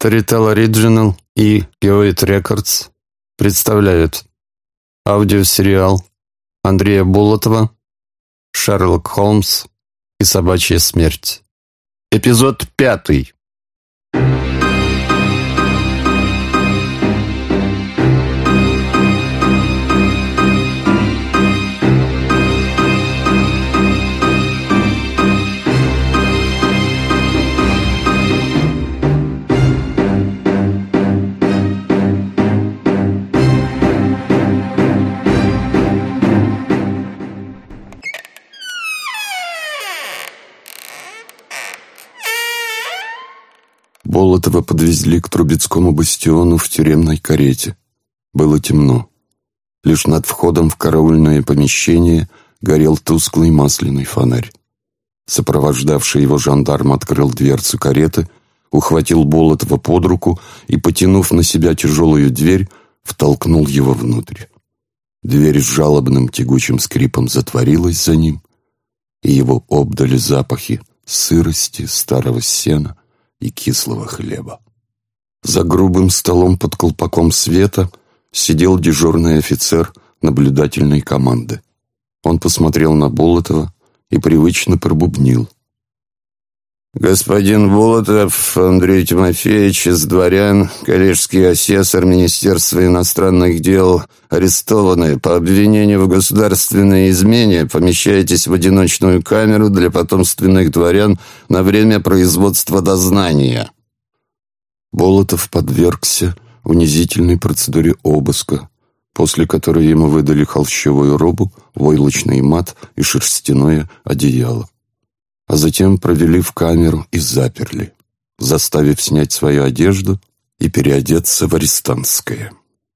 Storytel Original и Geoid Records представляют аудиосериал Андрея Болотова «Шерлок Холмс и собачья смерть». Эпизод 5. Болотова подвезли к Трубецкому бастиону в тюремной карете. Было темно. Лишь над входом в караульное помещение горел тусклый масляный фонарь. Сопровождавший его жандарм открыл дверцу кареты, ухватил Болотова под руку и, потянув на себя тяжелую дверь, втолкнул его внутрь. Дверь с жалобным тягучим скрипом затворилась за ним, и его обдали запахи сырости, старого сена и кислого хлеба. За грубым столом под колпаком света сидел дежурный офицер наблюдательной команды. Он посмотрел на Болотова и привычно пробубнил: «Господин Болотов Андрей Тимофеевич из дворян, коллежский асессор Министерства иностранных дел, арестованы по обвинению в государственной измене. Помещаетесь в одиночную камеру для потомственных дворян на время производства дознания». Болотов подвергся унизительной процедуре обыска, после которой ему выдали холщовую робу, войлочный мат и шерстяное одеяло. А затем провели в камеру и заперли, заставив снять свою одежду и переодеться в арестантское.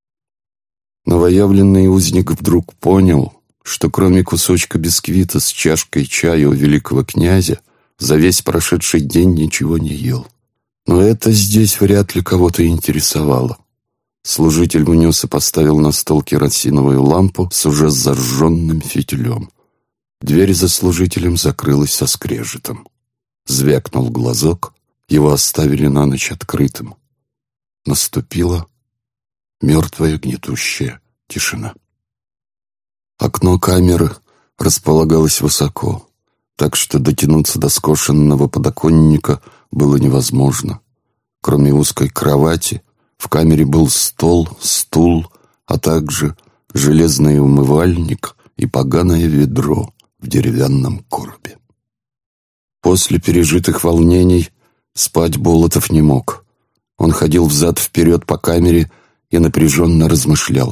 Новоявленный узник вдруг понял, что кроме кусочка бисквита с чашкой чая у великого князя за весь прошедший день ничего не ел. Но это здесь вряд ли кого-то интересовало. Служитель внес и поставил на стол керосиновую лампу с уже зажженным фитилем. Дверь за служителем закрылась со скрежетом. Звякнул глазок, его оставили на ночь открытым. Наступила мертвая гнетущая тишина. Окно камеры располагалось высоко, так что дотянуться до скошенного подоконника было невозможно. Кроме узкой кровати, в камере был стол, стул, а также железный умывальник и поганое ведро в деревянном коробе. После пережитых волнений спать Болотов не мог. Он ходил взад-вперед по камере и напряженно размышлял.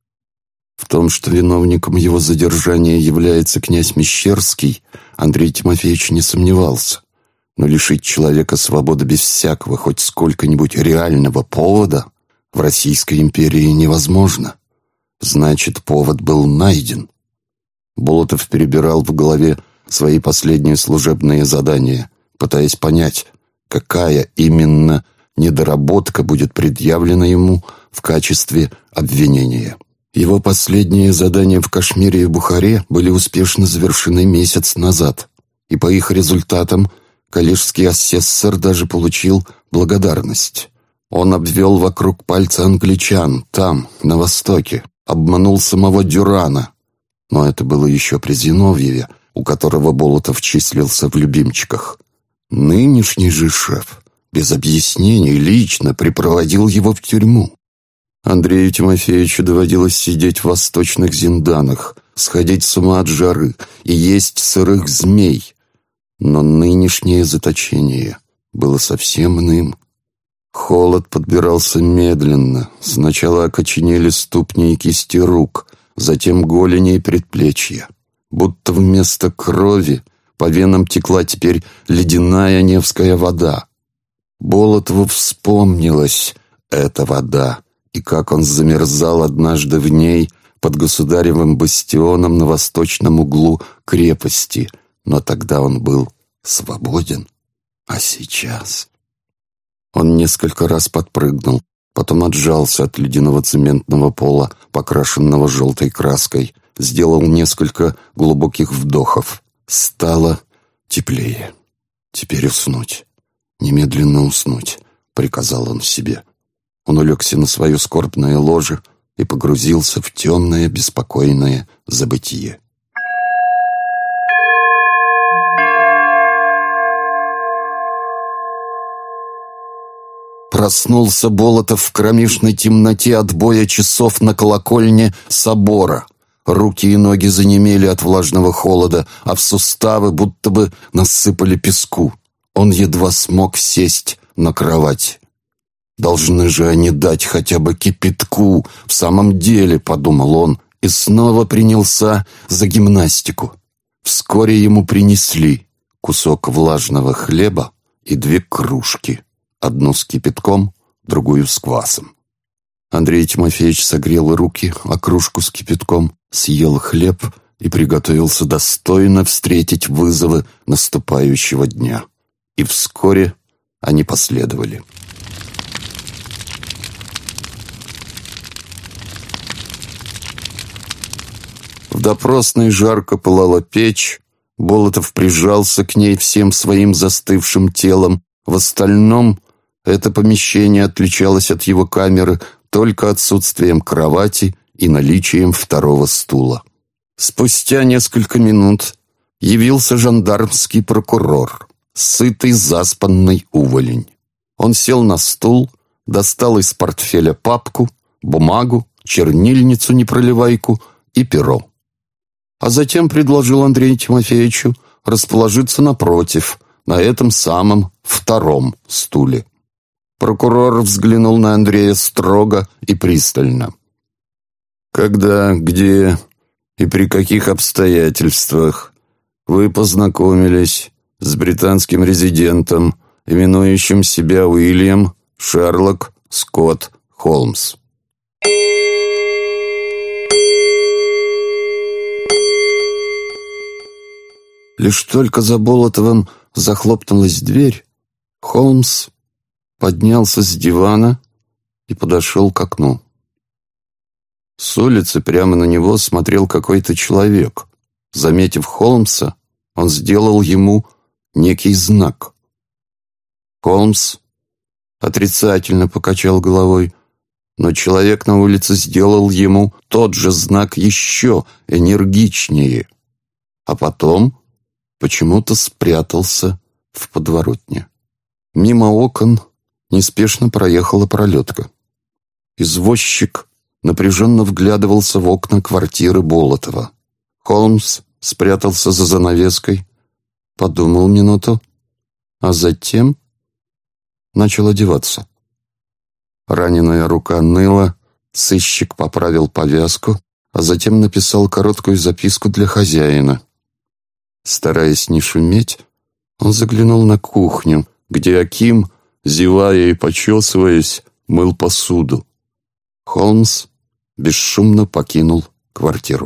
В том, что виновником его задержания является князь Мещерский, Андрей Тимофеевич не сомневался. Но лишить человека свободы без всякого, хоть сколько-нибудь реального повода в Российской империи невозможно. Значит, повод был найден. Болотов перебирал в голове свои последние служебные задания, пытаясь понять, какая именно недоработка будет предъявлена ему в качестве обвинения. Его последние задания в Кашмире и Бухаре были успешно завершены месяц назад, и по их результатам коллежский асессор даже получил благодарность. Он обвел вокруг пальца англичан там, на востоке, обманул самого Дюрана. Но это было еще при Зиновьеве, у которого Болотов числился в любимчиках. Нынешний же шеф без объяснений лично припроводил его в тюрьму. Андрею Тимофеевичу доводилось сидеть в восточных зинданах, сходить с ума от жары и есть сырых змей. Но нынешнее заточение было совсем иным. Холод подбирался медленно. Сначала окоченели ступни и кисти рук, затем голени и предплечья. Будто вместо крови по венам текла теперь ледяная невская вода. Болотову вспомнилась эта вода, и как он замерзал однажды в ней под государевым бастионом на восточном углу крепости. Но тогда он был свободен, а сейчас... Он несколько раз подпрыгнул, потом отжался от ледяного цементного пола, покрашенного желтой краской, сделал несколько глубоких вдохов. Стало теплее. Теперь уснуть. Немедленно уснуть. — приказал он себе. Он улегся на свое скорбное ложе и погрузился в темное, беспокойное забытие. Проснулся Болотов в кромешной темноте от боя часов на колокольне собора. Руки и ноги занемели от влажного холода, а в суставы будто бы насыпали песку. Он едва смог сесть на кровать. «Должны же они дать хотя бы кипятку, в самом деле», — подумал он, и снова принялся за гимнастику. Вскоре ему принесли кусок влажного хлеба и 2 кружки, одну с кипятком, другую с квасом. Андрей Тимофеевич согрел руки, а кружку с кипятком, съел хлеб и приготовился достойно встретить вызовы наступающего дня. И вскоре они последовали. В допросной жарко пылала печь, Болотов прижался к ней всем своим застывшим телом. В остальном это помещение отличалось от его камеры только отсутствием кровати и наличием 2-го стула. Спустя несколько минут явился жандармский прокурор, сытый заспанный уволень. Он сел на стул, достал из портфеля папку, бумагу, чернильницу-непроливайку и перо. А затем предложил Андрею Тимофеевичу расположиться напротив, на этом самом 2-м стуле. Прокурор взглянул на Андрея строго и пристально. «Когда, где и при каких обстоятельствах вы познакомились с британским резидентом, именующим себя Уильям Шерлок Скотт Холмс?» Лишь только за Болотовым захлопнулась дверь, Холмс поднялся с дивана и подошел к окну. С улицы прямо на него смотрел какой-то человек. Заметив Холмса, он сделал ему некий знак. Холмс отрицательно покачал головой, но человек на улице сделал ему тот же знак еще энергичнее, а потом почему-то спрятался в подворотне. Мимо окон неспешно проехала пролетка. Извозчик напряженно вглядывался в окна квартиры Болотова. Холмс спрятался за занавеской, подумал минуту, а затем начал одеваться. Раненая рука ныла, сыщик поправил повязку, а затем написал короткую записку для хозяина. Стараясь не шуметь, он заглянул на кухню, где Аким, зевая и почесываясь, мыл посуду. Холмс бесшумно покинул квартиру.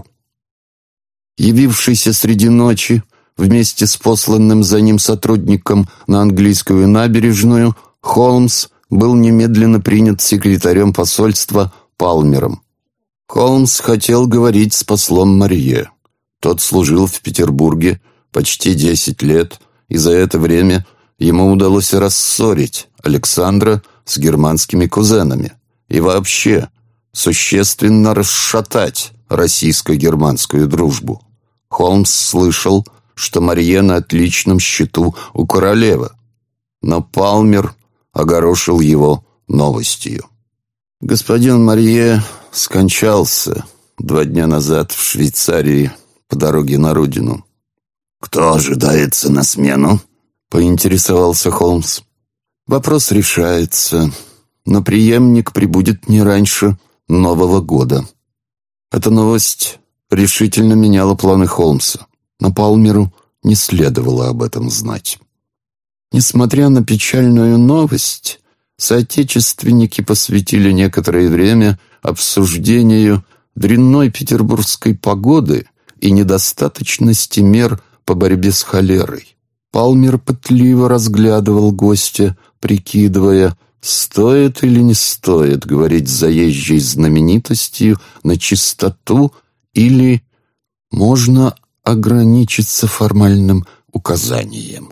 Явившийся среди ночи вместе с посланным за ним сотрудником на английскую набережную, Холмс был немедленно принят секретарем посольства Палмером. Холмс хотел говорить с послом Марье. Тот служил в Петербурге почти 10 лет, и за это время ему удалось рассорить Александра с германскими кузенами и вообще существенно расшатать российско-германскую дружбу. Холмс слышал, что Марье на отличном счету у королевы, но Палмер огорошил его новостью. Господин Марье скончался 2 дня назад в Швейцарии по дороге на родину. «Кто ожидается на смену?» — поинтересовался Холмс. «Вопрос решается, но преемник прибудет не раньше Нового года». Эта новость решительно меняла планы Холмса, но Палмеру не следовало об этом знать. Несмотря на печальную новость, соотечественники посвятили некоторое время обсуждению дрянной петербургской погоды и недостаточности мер по борьбе с холерой. Палмер пытливо разглядывал гостя, прикидывая, стоит или не стоит говорить с заезжей знаменитостью на чистоту или можно ограничиться формальным указанием.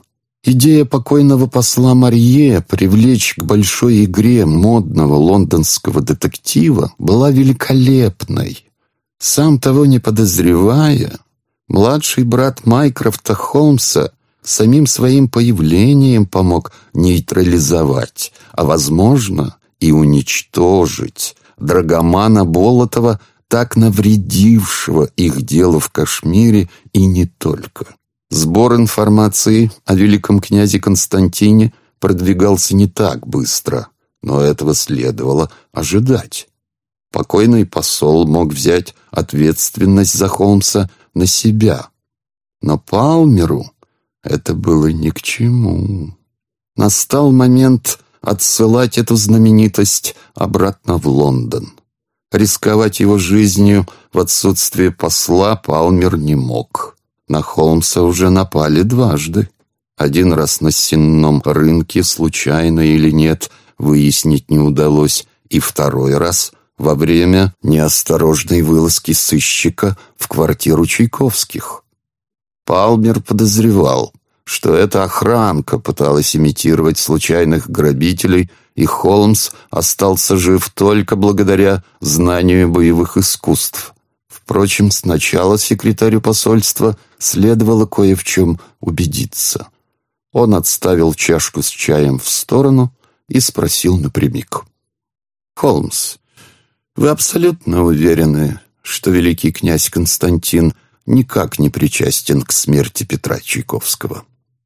Идея покойного посла Марье привлечь к большой игре модного лондонского детектива была великолепной. Сам того не подозревая, младший брат Майкрофта Холмса самим своим появлением помог нейтрализовать, а, возможно, и уничтожить драгомана Болотова, так навредившего их делу в Кашмире и не только. Сбор информации о великом князе Константине продвигался не так быстро, но этого следовало ожидать. Покойный посол мог взять ответственность за Холмса на себя, но Палмеру это было ни к чему. Настал момент отсылать эту знаменитость обратно в Лондон. Рисковать его жизнью в отсутствие посла Палмер не мог. На Холмса уже напали дважды. Один раз на сенном рынке, случайно или нет, выяснить не удалось, и второй раз во время неосторожной вылазки сыщика в квартиру Чайковских. Палмер подозревал, что эта охранка пыталась имитировать случайных грабителей, и Холмс остался жив только благодаря знанию боевых искусств. Впрочем, сначала секретарю посольства следовало кое в чем убедиться. Он отставил чашку с чаем в сторону и спросил напрямик. «Холмс, вы абсолютно уверены, что великий князь Константин никак не причастен к смерти Петра Чайковского?»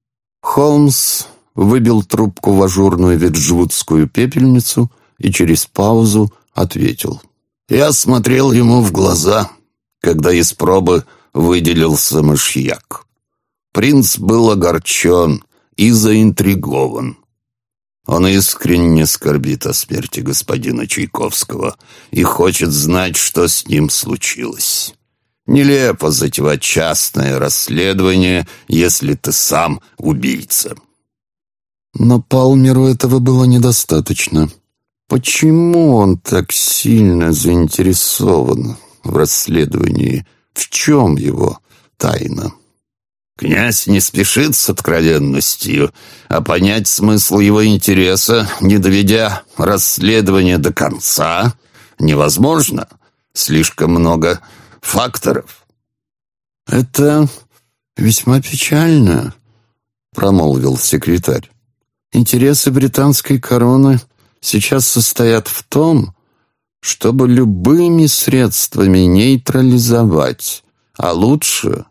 Холмс выбил трубку в ажурную веджвудскую пепельницу и через паузу ответил. «Я смотрел ему в глаза, когда из пробы выделился мышьяк. Принц был огорчен и заинтригован. Он искренне скорбит о смерти господина Чайковского и хочет знать, что с ним случилось. Нелепо затевать частное расследование, если ты сам убийца». Но Палмеру этого было недостаточно. Почему он так сильно заинтересован в расследовании? В чем его тайна? Князь не спешит с откровенностью, а понять смысл его интереса, не доведя расследование до конца, невозможно. Слишком много факторов. «Это весьма печально», — промолвил секретарь. «Интересы британской короны сейчас состоят в том, чтобы любыми средствами нейтрализовать, а лучше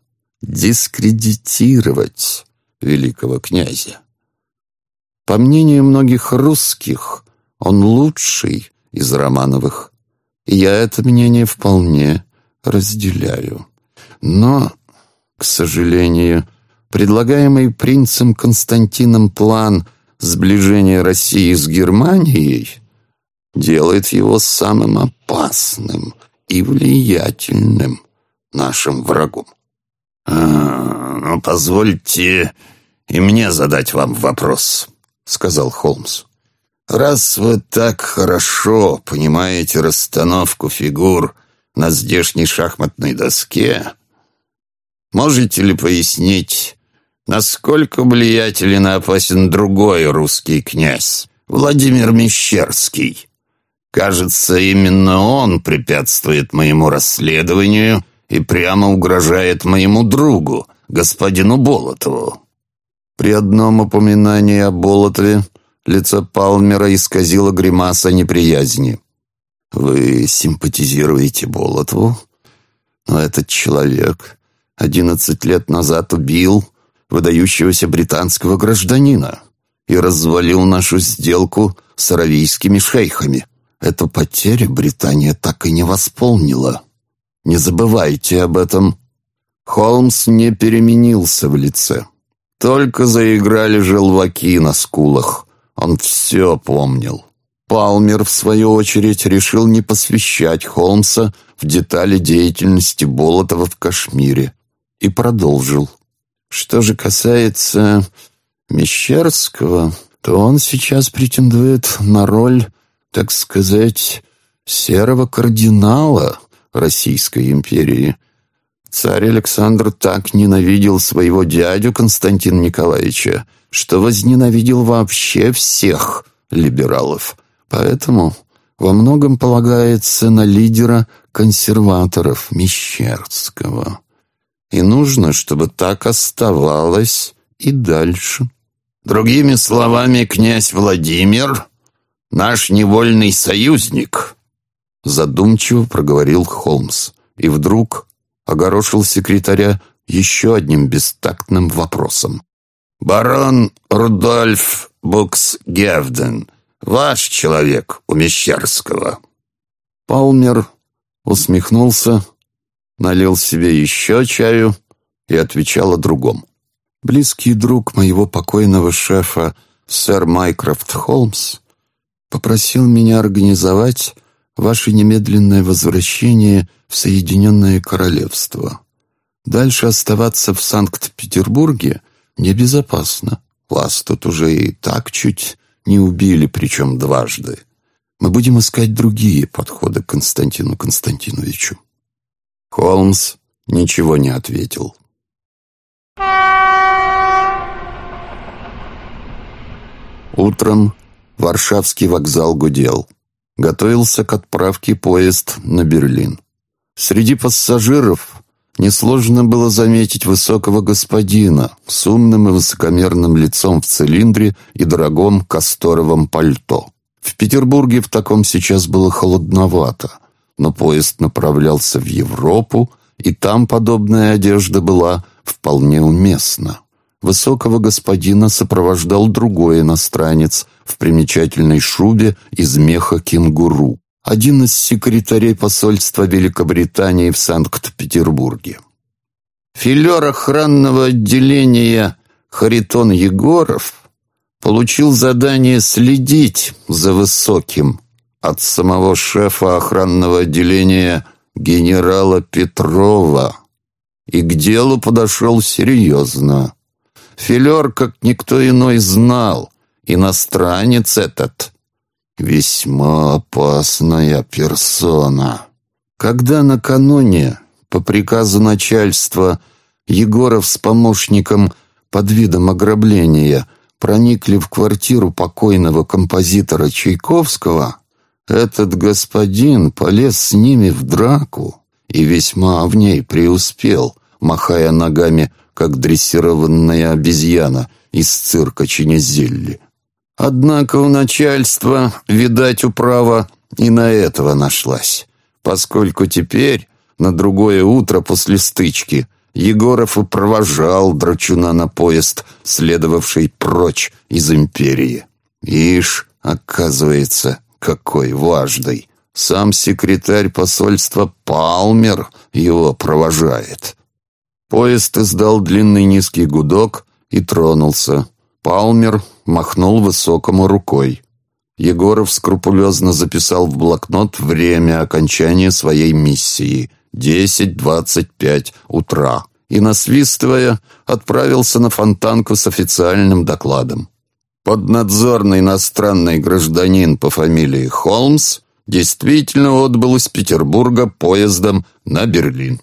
дискредитировать великого князя. По мнению многих русских, он лучший из Романовых, и я это мнение вполне разделяю. Но, к сожалению, предлагаемый принцем Константином план сближения России с Германией делает его самым опасным и влиятельным нашим врагом. «Ну, позвольте и мне задать вам вопрос», — сказал Холмс. «Раз вы так хорошо понимаете расстановку фигур на здешней шахматной доске, можете ли пояснить, насколько влиятелен и опасен другой русский князь, Владимир Мещерский? Кажется, именно он препятствует моему расследованию и прямо угрожает моему другу, господину Болотову». При одном упоминании о Болотове лицо Палмера исказило гримаса неприязни. «Вы симпатизируете Болотову? Но этот человек 11 лет назад убил выдающегося британского гражданина и развалил нашу сделку с аравийскими шейхами. Эту потерю Британия так и не восполнила. Не забывайте об этом». Холмс не переменился в лице. Только заиграли желваки на скулах. Он все помнил. Палмер, в свою очередь, решил не посвящать Холмса в детали деятельности Болотова в Кашмире и продолжил. Что же касается Мещерского, то он сейчас претендует на роль, так сказать, серого кардинала Российской империи. Царь Александр так ненавидел своего дядю Константина Николаевича, что возненавидел вообще всех либералов, поэтому во многом полагается на лидера консерваторов Мещерского. И нужно, чтобы так оставалось и дальше. Другими словами, князь Владимир — наш невольный союзник, задумчиво проговорил Холмс и вдруг огорошил секретаря еще одним бестактным вопросом. «Барон Рудольф Буксгевден, ваш человек у Мещерского?» Палмер усмехнулся, налил себе еще чаю и отвечал о другом. «Близкий друг моего покойного шефа, сэр Майкрофт Холмс, попросил меня организовать ваше немедленное возвращение в Соединенное Королевство. Дальше оставаться в Санкт-Петербурге небезопасно. Вас тут уже и так чуть не убили, причем дважды. Мы будем искать другие подходы к Константину Константиновичу». Холмс ничего не ответил. Утром Варшавский вокзал гудел. Готовился к отправке поезд на Берлин. Среди пассажиров несложно было заметить высокого господина с умным и высокомерным лицом в цилиндре и дорогом касторовом пальто. В Петербурге в таком сейчас было холодновато, но поезд направлялся в Европу, и там подобная одежда была вполне уместна. Высокого господина сопровождал другой иностранец в примечательной шубе из меха кенгуру, один из секретарей посольства Великобритании в Санкт-Петербурге. Филер охранного отделения Харитон Егоров получил задание следить за Высоким от самого шефа охранного отделения генерала Петрова и к делу подошел серьезно. Филер, как никто иной, знал, иностранец этот весьма опасная персона. Когда накануне, по приказу начальства, Егоров с помощником под видом ограбления проникли в квартиру покойного композитора Чайковского, этот господин полез с ними в драку и весьма в ней преуспел, махая ногами, как дрессированная обезьяна из цирка Чинезелли. Однако у начальства, видать, управа и на этого нашлась, поскольку теперь, на другое утро после стычки, Егоров и провожал драчуна на поезд, следовавший прочь из империи. Ишь, оказывается, какой важный. Сам секретарь посольства Палмер его провожает. Поезд издал длинный низкий гудок и тронулся. Палмер махнул Высокому рукой. Егоров скрупулезно записал в блокнот время окончания своей миссии — 10:25 утра, и, насвистывая, отправился на Фонтанку с официальным докладом. Поднадзорный иностранный гражданин по фамилии Холмс действительно отбыл из Петербурга поездом на Берлин.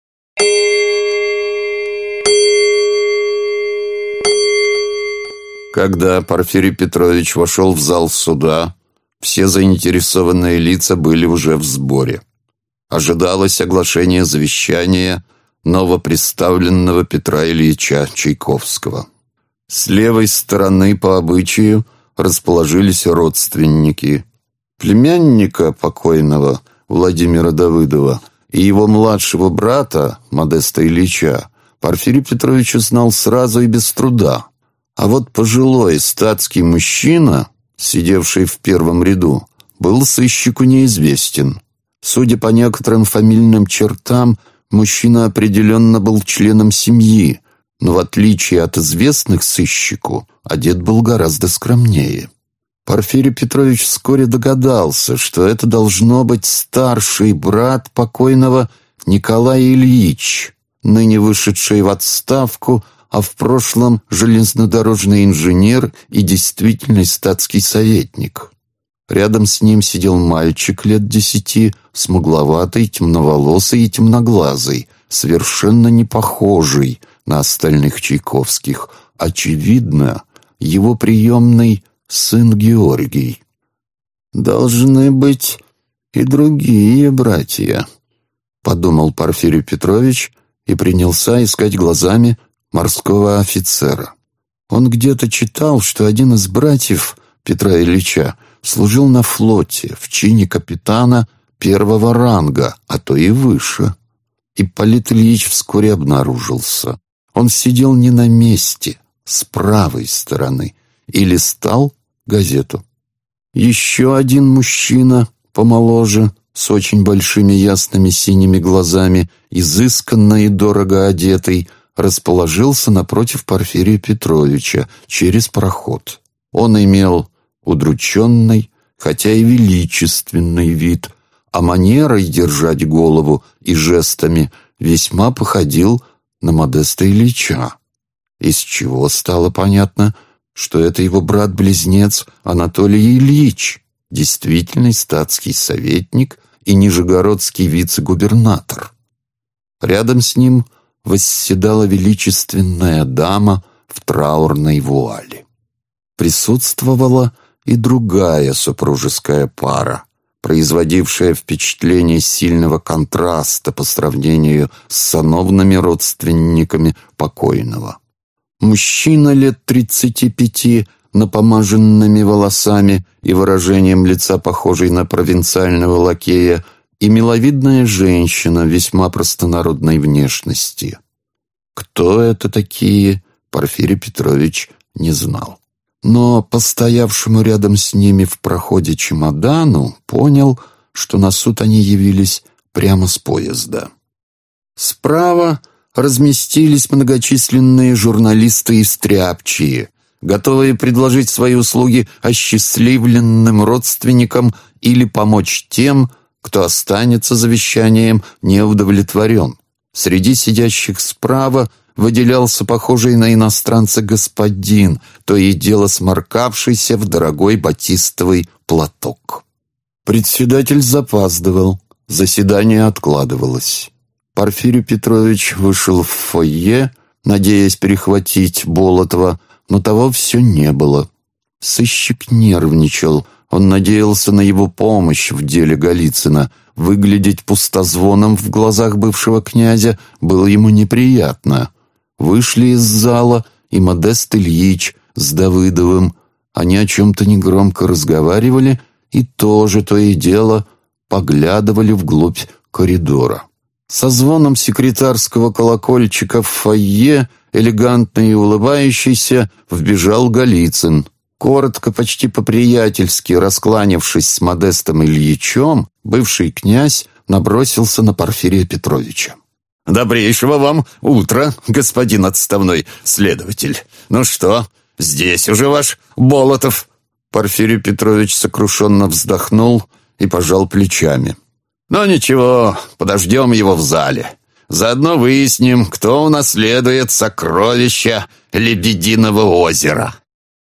Когда Порфирий Петрович вошел в зал суда, все заинтересованные лица были уже в сборе. Ожидалось оглашение завещания новоприставленного Петра Ильича Чайковского. С левой стороны по обычаю расположились родственники. Племянника покойного Владимира Давыдова и его младшего брата Модеста Ильича Порфирий Петрович узнал сразу и без труда. А вот пожилой статский мужчина, сидевший в первом ряду, был сыщику неизвестен. Судя по некоторым фамильным чертам, мужчина определенно был членом семьи, но в отличие от известных сыщику, одет был гораздо скромнее. Порфирий Петрович вскоре догадался, что это должно быть старший брат покойного Николай Ильич, ныне вышедший в отставку, а в прошлом железнодорожный инженер и действительный статский советник. Рядом с ним сидел мальчик лет 10, смугловатый, темноволосый и темноглазый, совершенно не похожий на остальных Чайковских. Очевидно, его приемный сын Георгий. «Должны быть и другие братья», — подумал Порфирий Петрович и принялся искать глазами морского офицера. Он где-то читал, что один из братьев Петра Ильича служил на флоте в чине капитана первого ранга, а то и выше. Ипполит Ильич вскоре обнаружился. Он сидел не на месте, с правой стороны, и листал газету. Еще один мужчина, помоложе, с очень большими ясными синими глазами, изысканно и дорого одетый, расположился напротив Порфирия Петровича через проход. Он имел удрученный, хотя и величественный вид, а манерой держать голову и жестами весьма походил на Модеста Ильича, из чего стало понятно, что это его брат-близнец Анатолий Ильич, действительный статский советник и нижегородский вице-губернатор. Рядом с ним восседала величественная дама в траурной вуале. Присутствовала и другая супружеская пара, производившая впечатление сильного контраста по сравнению с сановными родственниками покойного. Мужчина лет 35, напомаженными волосами и выражением лица, похожий на провинциального лакея, и миловидная женщина весьма простонародной внешности. Кто это такие, Порфирий Петрович не знал. Но по стоявшему рядом с ними в проходе чемодану понял, что на суд они явились прямо с поезда. Справа разместились многочисленные журналисты и стряпчие, готовые предложить свои услуги осчастливленным родственникам или помочь тем, кто останется завещанием неудовлетворен. Среди сидящих справа выделялся похожий на иностранца господин, то и дело сморкавшийся в дорогой батистовый платок. Председатель запаздывал, заседание откладывалось. Порфирий Петрович вышел в фойе, надеясь перехватить Болотова, но того все не было. Сыщик нервничал, он надеялся на его помощь в деле Голицына. Выглядеть пустозвоном в глазах бывшего князя было ему неприятно. Вышли из зала и Модест Ильич с Давыдовым. Они о чем-то негромко разговаривали и тоже то и дело поглядывали вглубь коридора. Со звоном секретарского колокольчика в фойе, элегантный и улыбающийся, вбежал Голицын. Коротко, почти по-приятельски раскланявшись с Модестом Ильичем, бывший князь набросился на Порфирия Петровича. «Добрейшего вам утра, господин отставной следователь. Ну что, здесь уже ваш Болотов?» Порфирий Петрович сокрушенно вздохнул и пожал плечами. «Ну ничего, подождем его в зале. Заодно выясним, кто унаследует сокровища Лебединого озера».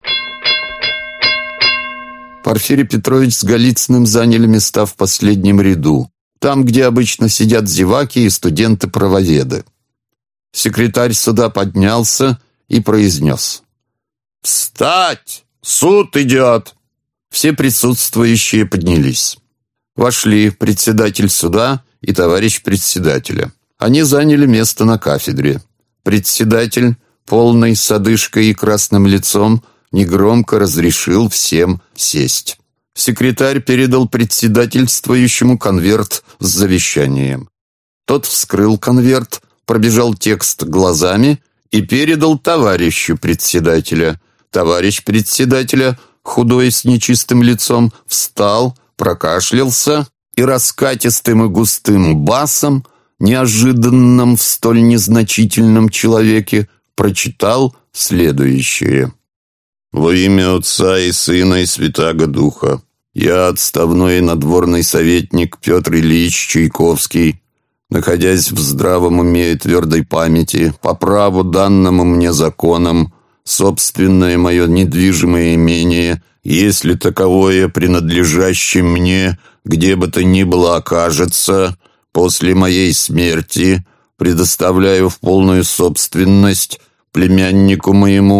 Порфирий Петрович с Голицыным заняли места в последнем ряду, там, где обычно сидят зеваки и студенты-правоведы. Секретарь суда поднялся и произнес: «Встать! Суд идет!» Все присутствующие поднялись. Вошли председатель суда и товарищ председателя. Они заняли место на кафедре. Председатель, полный с одышкой и красным лицом, негромко разрешил всем сесть. Секретарь передал председательствующему конверт с завещанием. Тот вскрыл конверт, пробежал текст глазами и передал товарищу председателя. Товарищ председателя, худой с нечистым лицом, встал, прокашлялся и раскатистым и густым басом, неожиданным в столь незначительном человеке, прочитал следующее. «Во имя Отца и Сына и Святаго Духа, я, отставной надворный советник Петр Ильич Чайковский, находясь в здравом уме и твердой памяти, по праву данному мне законом, собственное мое недвижимое имение, если таковое принадлежащее мне, где бы то ни было окажется, после моей смерти, предоставляю в полную собственность племяннику моему,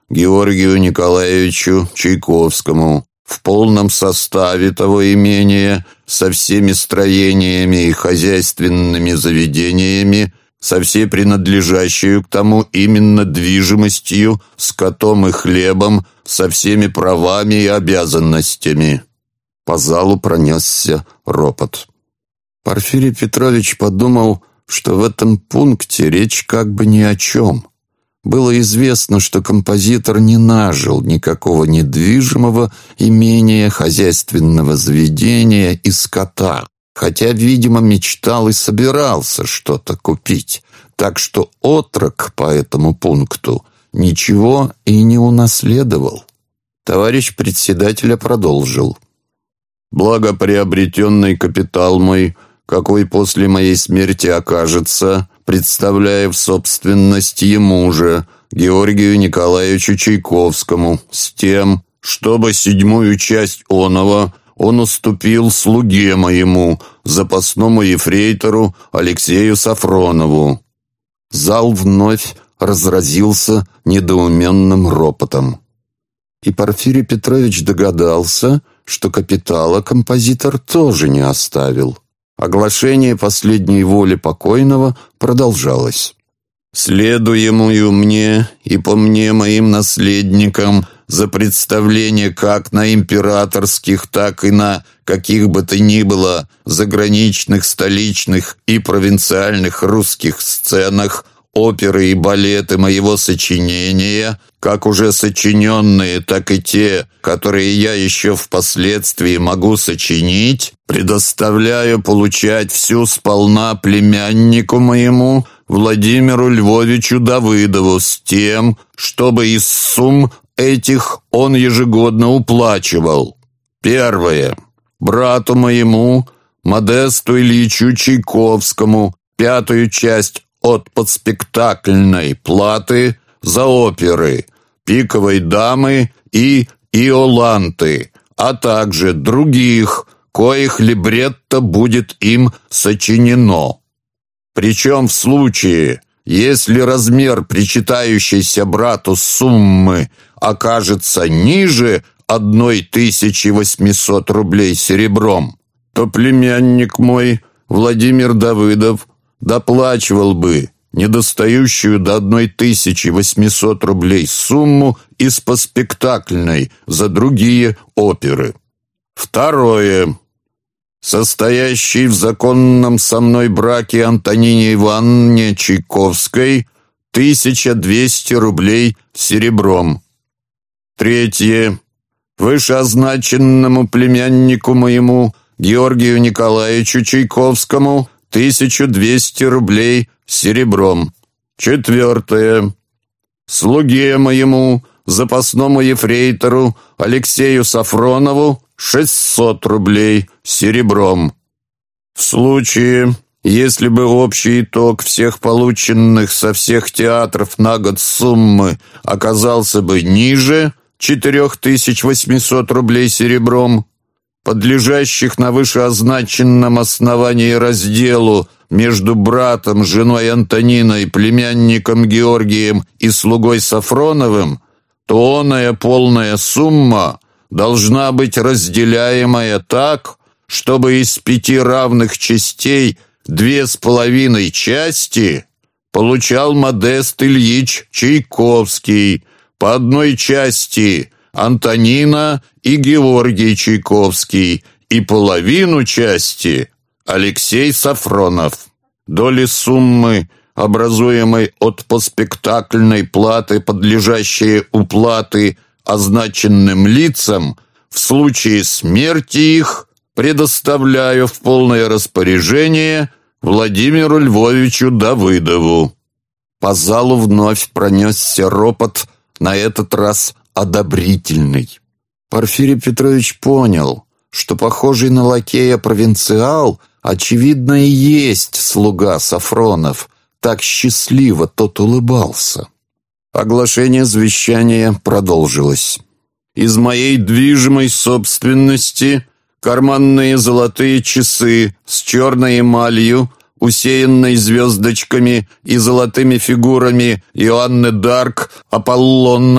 Георгию Николаевичу Чайковскому в полном составе того имения, со всеми строениями и хозяйственными заведениями, со всей принадлежащей к тому именно движимостью, скотом и хлебом, со всеми правами и обязанностями». По залу пронесся ропот. Порфирий Петрович подумал, что в этом пункте речь как бы ни о чем. Было известно, что композитор не нажил никакого недвижимого имения, хозяйственного заведения и скота, хотя, видимо, мечтал и собирался что-то купить, так что отрок по этому пункту ничего и не унаследовал. Товарищ председателя продолжил. «Благоприобретенный капитал мой, какой после моей смерти окажется, представляя в собственность ему же, Георгию Николаевичу Чайковскому, с тем, чтобы 7-ю часть оного он уступил слуге моему, запасному ефрейтору Алексею Сафронову». Зал вновь разразился недоуменным ропотом. И Порфирий Петрович догадался, что капитала композитор тоже не оставил. Оглашение последней воли покойного продолжалось. «Следуемую мне и по мне моим наследникам за представление как на императорских, так и на каких бы то ни было заграничных, столичных и провинциальных русских сценах оперы и балеты моего сочинения, как уже сочиненные, так и те, которые я еще впоследствии могу сочинить, предоставляю получать всю сполна племяннику моему, Владимиру Львовичу Давыдову, с тем, чтобы из сумм этих он ежегодно уплачивал. Первое. Брату моему, Модесту Ильичу Чайковскому, 5-ю часть от подспектакльной платы за оперы «Пиковой дамы» и «Иоланты», а также других, коих либретто будет им сочинено. Причем в случае, если размер причитающейся брату суммы окажется ниже 1800 рублей серебром, то племянник мой, Владимир Давыдов, доплачивал бы недостающую до 1800 рублей сумму из поспектакльной за другие оперы. Второе. Состоящий в законном со мной браке Антонине Ивановне Чайковской 1200 рублей серебром. Третье. Вышеозначенному племяннику моему Георгию Николаевичу Чайковскому 1200 рублей серебром. Четвертое. Слуге моему, запасному ефрейтору Алексею Сафронову 600 рублей серебром. В случае, если бы общий итог всех полученных со всех театров на год суммы оказался бы ниже 4800 рублей серебром, подлежащих на вышеозначенном основании разделу между братом, женой Антониной, племянником Георгием и слугой Сафроновым, то оная полная сумма должна быть разделяемая так, чтобы из 5 равных частей 2,5 части получал Модест Ильич Чайковский, по 1 части Антонина и Георгий Чайковский, и половину части Алексей Сафронов. Доли суммы, образуемой от поспектакльной платы, подлежащие уплаты означенным лицам, в случае смерти их предоставляю в полное распоряжение Владимиру Львовичу Давыдову». По залу вновь пронесся ропот, на этот раз одобрительный. Порфирий Петрович понял, что похожий на лакея провинциал, очевидно, и есть слуга Сафронов. Так счастливо тот улыбался. Оглашение завещания продолжилось. «Из моей движимой собственности карманные золотые часы с черной эмалью, усеянной звездочками и золотыми фигурами Иоанны д'Арк, Аполлона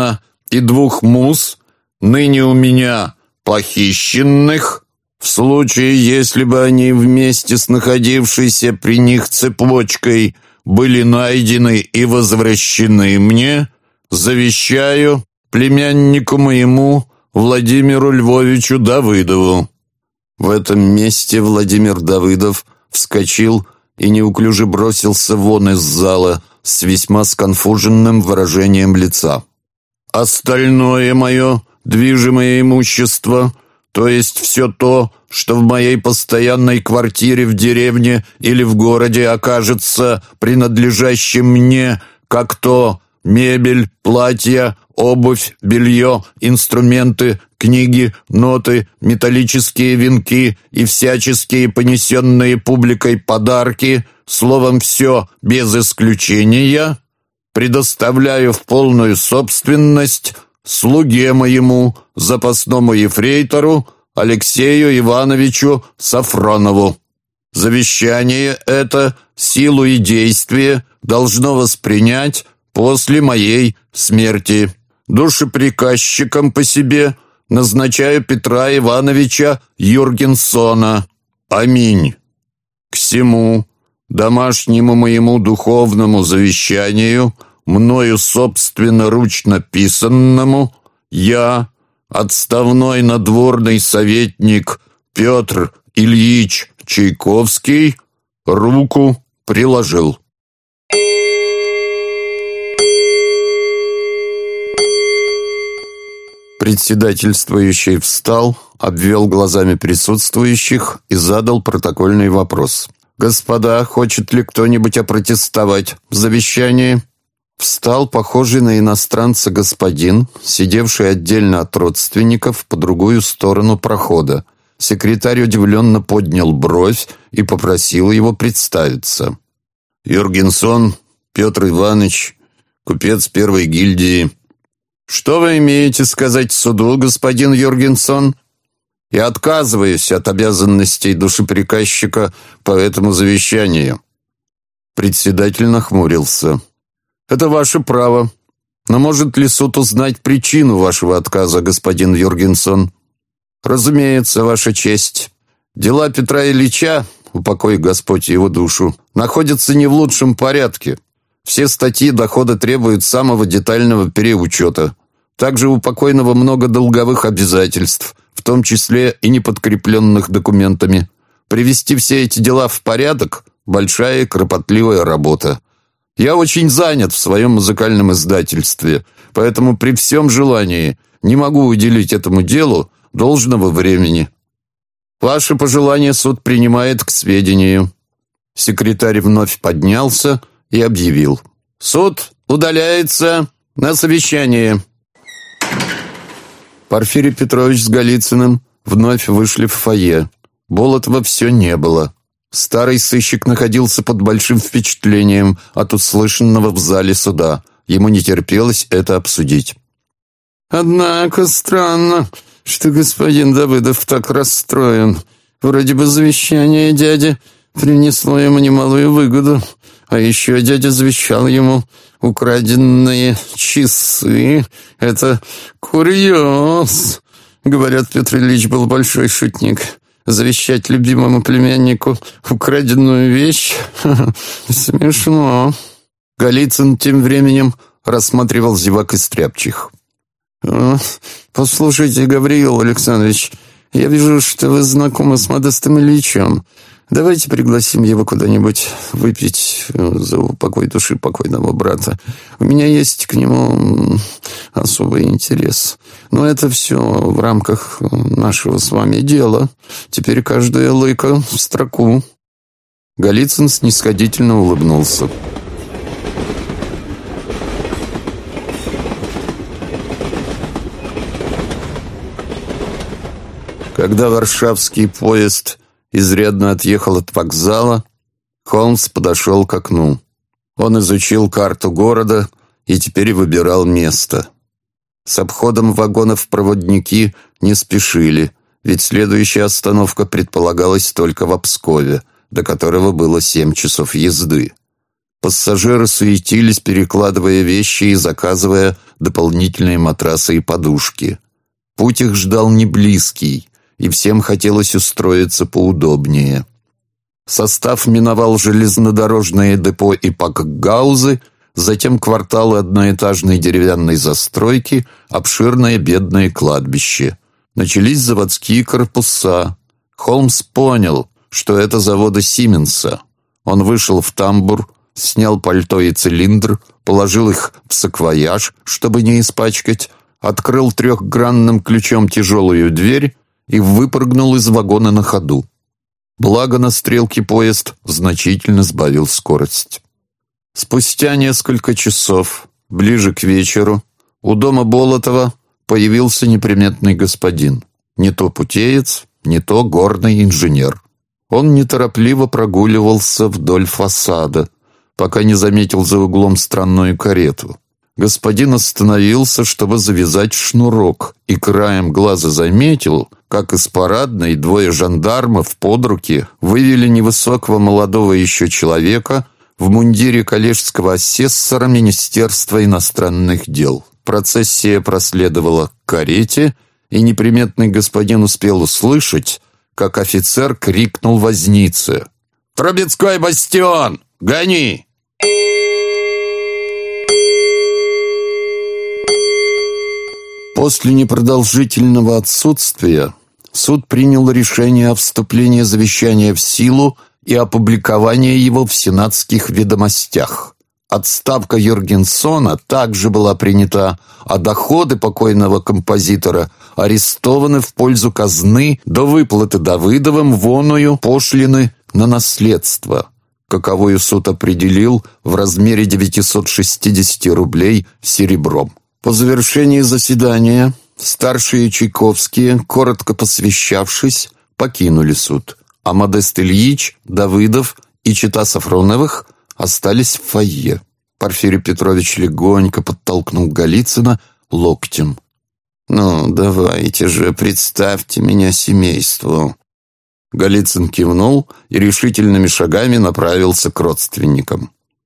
и 2 муз, ныне у меня похищенных, в случае, если бы они вместе с находившейся при них цепочкой были найдены и возвращены мне, завещаю племяннику моему Владимиру Львовичу Давыдову». В этом месте Владимир Давыдов вскочил и неуклюже бросился вон из зала с весьма сконфуженным выражением лица. «Остальное мое движимое имущество, то есть все то, что в моей постоянной квартире в деревне или в городе окажется принадлежащим мне, как то мебель, платья, обувь, белье, инструменты, книги, ноты, металлические венки и всяческие понесенные публикой подарки, словом, все без исключения, предоставляю в полную собственность слуге моему, запасному ефрейтору Алексею Ивановичу Сафронову. Завещание это силу и действие должно воспринять после моей смерти. Душеприказчиком по себе назначаю Петра Ивановича Юргенсона. Аминь. К сему домашнему моему духовному завещанию, мною собственноручно писанному, я, отставной надворный советник Петр Ильич Чайковский, руку приложил». Председательствующий встал, обвел глазами присутствующих и задал протокольный вопрос. «Господа, хочет ли кто-нибудь опротестовать в завещании?» Встал похожий на иностранца господин, сидевший отдельно от родственников по другую сторону прохода. Секретарь удивленно поднял бровь и попросил его представиться. «Юргенсон Петр Иванович, купец первой гильдии». «Что вы имеете сказать суду, господин Юргенсон?» «Я отказываюсь от обязанностей душеприказчика по этому завещанию». Председатель нахмурился. «Это ваше право. Но может ли суд узнать причину вашего отказа, господин Юргенсон?» «Разумеется, ваша честь. Дела Петра Ильича, упокой Господь его душу, находятся не в лучшем порядке. Все статьи дохода требуют самого детального переучета. Также у покойного много долговых обязательств, в том числе и не подкрепленных документами. Привести все эти дела в порядок – большая и кропотливая работа. Я очень занят в своем музыкальном издательстве, поэтому при всем желании не могу уделить этому делу должного времени. Ваше пожелание суд принимает к сведению». Секретарь вновь поднялся и объявил: «Суд удаляется на совещание». Порфирий Петрович с Голицыным вновь вышли в фойе. Болотова все не было. Старый сыщик находился под большим впечатлением от услышанного в зале суда. Ему не терпелось это обсудить. «Однако странно, что господин Давыдов так расстроен. Вроде бы завещание дяди принесло ему немалую выгоду. А еще дядя завещал ему украденные часы. Это курьез. Говорят, Петр Ильич был большой шутник. Завещать любимому племяннику украденную вещь? Смешно». Голицын тем временем рассматривал зевак и стряпчих. «Послушайте, Гавриил Александрович, я вижу, что вы знакомы с Модестом Ильичем. Давайте пригласим его куда-нибудь выпить за упокой души покойного брата. У меня есть к нему особый интерес. Но это все в рамках нашего с вами дела. Теперь каждая лыка в строку». Голицын снисходительно улыбнулся. Когда варшавский поезд изрядно отъехал от вокзала, Холмс подошел к окну. Он изучил карту города и теперь выбирал место. С обходом вагонов проводники не спешили, ведь следующая остановка предполагалась только в Пскове, до которого было 7 часов езды. Пассажиры суетились, перекладывая вещи и заказывая дополнительные матрасы и подушки. Путь их ждал неблизкий, и всем хотелось устроиться поудобнее. Состав миновал железнодорожные депо и пакгаузы, затем кварталы одноэтажной деревянной застройки, обширное бедное кладбище. Начались заводские корпуса. Холмс понял, что это заводы Сименса. Он вышел в тамбур, снял пальто и цилиндр, положил их в саквояж, чтобы не испачкать, открыл трехгранным ключом тяжелую дверь и выпрыгнул из вагона на ходу. Благо на стрелке поезд значительно сбавил скорость. Спустя несколько часов, ближе к вечеру, у дома Болотова появился неприметный господин. Не то путеец, не то горный инженер. Он неторопливо прогуливался вдоль фасада, пока не заметил за углом странную карету. Господин остановился, чтобы завязать шнурок, и краем глаза заметил, как из парадной двое жандармов под руки вывели невысокого молодого еще человека в мундире коллежского асессора Министерства иностранных дел. Процессия проследовала к карете, и неприметный господин успел услышать, как офицер крикнул вознице: «Трубецкой бастион! Гони!» После непродолжительного отсутствия суд принял решение о вступлении завещания в силу и опубликовании его в сенатских ведомостях. Отставка Юргенсона также была принята, а доходы покойного композитора арестованы в пользу казны до выплаты Давыдовым воную пошлины на наследство, каковую суд определил в размере 960 рублей серебром. По завершении заседания старшие Чайковские, коротко посвящавшись, покинули суд, а Модест Ильич, Давыдов и чета Сафроновых остались в фойе. Порфирий Петрович легонько подтолкнул Голицына локтем. «Ну, давайте же, представьте меня семейству». Голицын кивнул и решительными шагами направился к родственникам.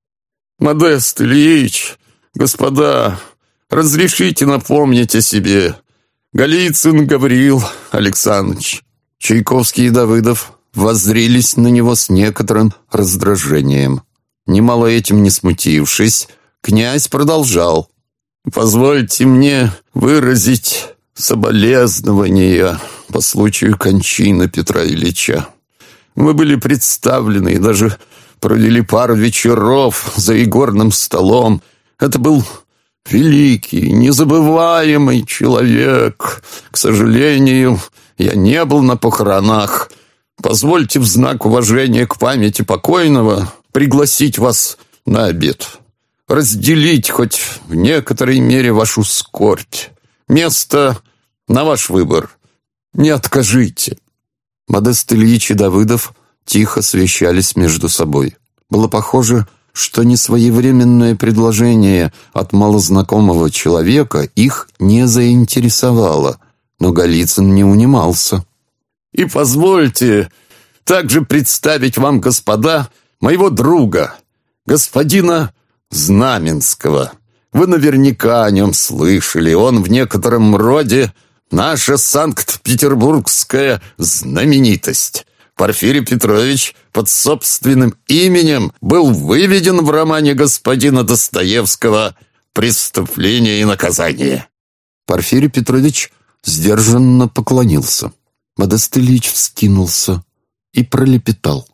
«Модест Ильич, господа, разрешите напомнить о себе. Голицын Гавриил Александрович». Чайковский и Давыдов воззрелись на него с некоторым раздражением. Немало этим не смутившись, князь продолжал. «Позвольте мне выразить соболезнования по случаю кончины Петра Ильича. Мы были представлены и даже провели пару вечеров за игорным столом. Это был великий, незабываемый человек. К сожалению, я не был на похоронах. Позвольте в знак уважения к памяти покойного пригласить вас на обед. Разделить хоть в некоторой мере вашу скорбь. Место на ваш выбор. Не откажите». Модест Ильич и Давыдов тихо совещались между собой. Было похоже, что несвоевременное предложение от малознакомого человека их не заинтересовало, но Голицын не унимался. «И позвольте также представить вам, господа, моего друга, господина Знаменского. Вы наверняка о нем слышали. Он в некотором роде наша санкт-петербургская знаменитость. Порфирий Петрович под собственным именем был выведен в романе господина Достоевского «Преступление и наказание». Порфирий Петрович сдержанно поклонился. Модест Ильич вскинулся и пролепетал: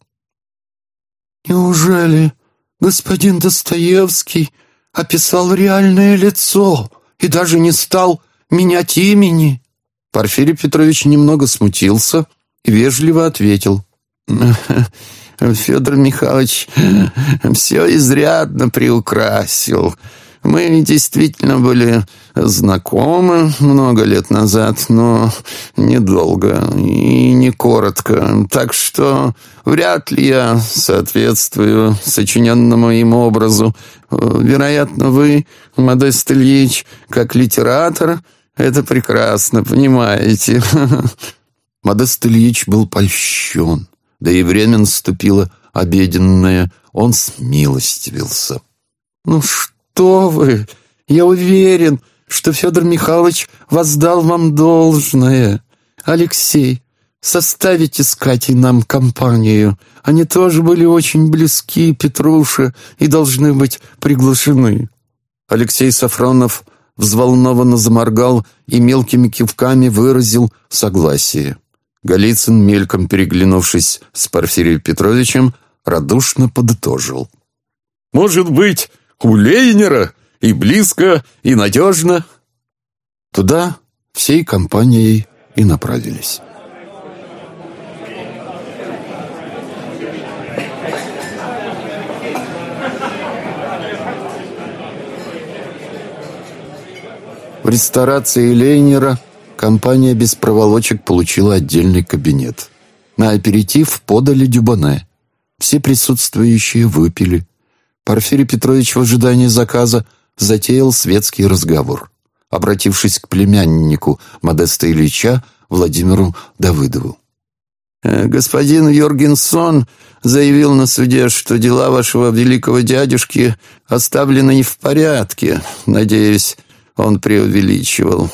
«Неужели господин Достоевский описал реальное лицо и даже не стал менять имени?» Порфирий Петрович немного смутился и вежливо ответил: «Федор Михайлович все изрядно приукрасил. Мы действительно были знакомы много лет назад, но недолго и не коротко, так что вряд ли я соответствую сочиненному им образу. Вероятно, вы, Модест Ильич, как литератор, это прекрасно понимаете». Модест Ильич был польщен, да и время наступило обеденное, он смилостивился. «Ну что вы! Я уверен, что Федор Михайлович воздал вам должное. Алексей, составите с Катей нам компанию. Они тоже были очень близки Петруше и должны быть приглашены». Алексей Сафронов взволнованно заморгал и мелкими кивками выразил согласие. Голицын, мельком переглянувшись с Порфирием Петровичем, радушно подытожил: «Может быть, у Лейнера и близко, и надежно?» Туда всей компанией и направились. В ресторации Лейнера компания без проволочек получила отдельный кабинет. На аперитив подали дюбоне. Все присутствующие выпили. Порфирий Петрович в ожидании заказа затеял светский разговор, обратившись к племяннику Модеста Ильича Владимиру Давыдову. «Господин Йоргенсон заявил на суде, что дела вашего великого дядюшки оставлены не в порядке. Надеюсь, он преувеличивал».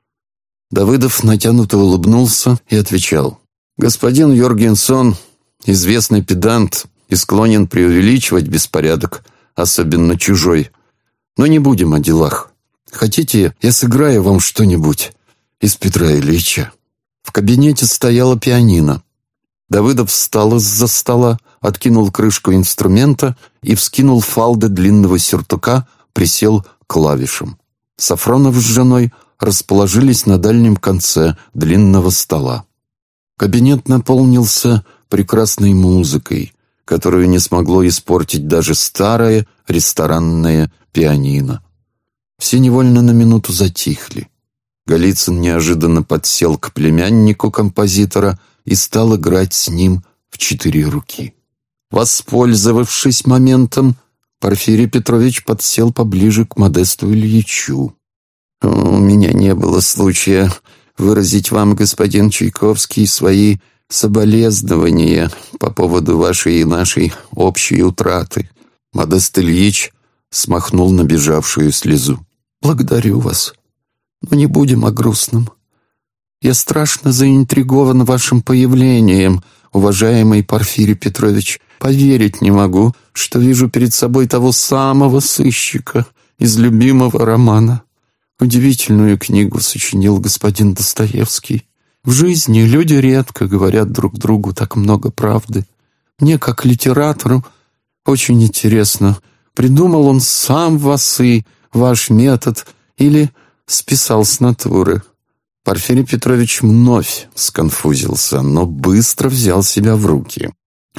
Давыдов натянуто улыбнулся и отвечал: «Господин Йоргенсон — известный педант и склонен преувеличивать беспорядок, особенно чужой. Но не будем о делах. Хотите, я сыграю вам что-нибудь из Петра Ильича?» В кабинете стояла пианино. Давыдов встал из-за стола, откинул крышку инструмента и вскинул фалды длинного сюртука, присел к клавишам. Сафронов с женой расположились на дальнем конце длинного стола. Кабинет наполнился прекрасной музыкой, которую не смогло испортить даже старое ресторанное пианино. Все невольно на минуту затихли. Голицын неожиданно подсел к племяннику композитора и стал играть с ним в 4 руки. Воспользовавшись моментом, Порфирий Петрович подсел поближе к Модесту Ильичу. «У меня не было случая выразить вам, господин Чайковский, свои соболезнования по поводу вашей и нашей общей утраты». Модест Ильич смахнул набежавшую слезу. «Благодарю вас, но не будем о грустном. Я страшно заинтригован вашим появлением, уважаемый Порфирий Петрович. Поверить не могу, что вижу перед собой того самого сыщика из любимого романа. Удивительную книгу сочинил господин Достоевский. В жизни люди редко говорят друг другу так много правды. Мне, как литератору, очень интересно, придумал он сам вас и ваш метод или списал с натуры». Порфирий Петрович вновь сконфузился, но быстро взял себя в руки.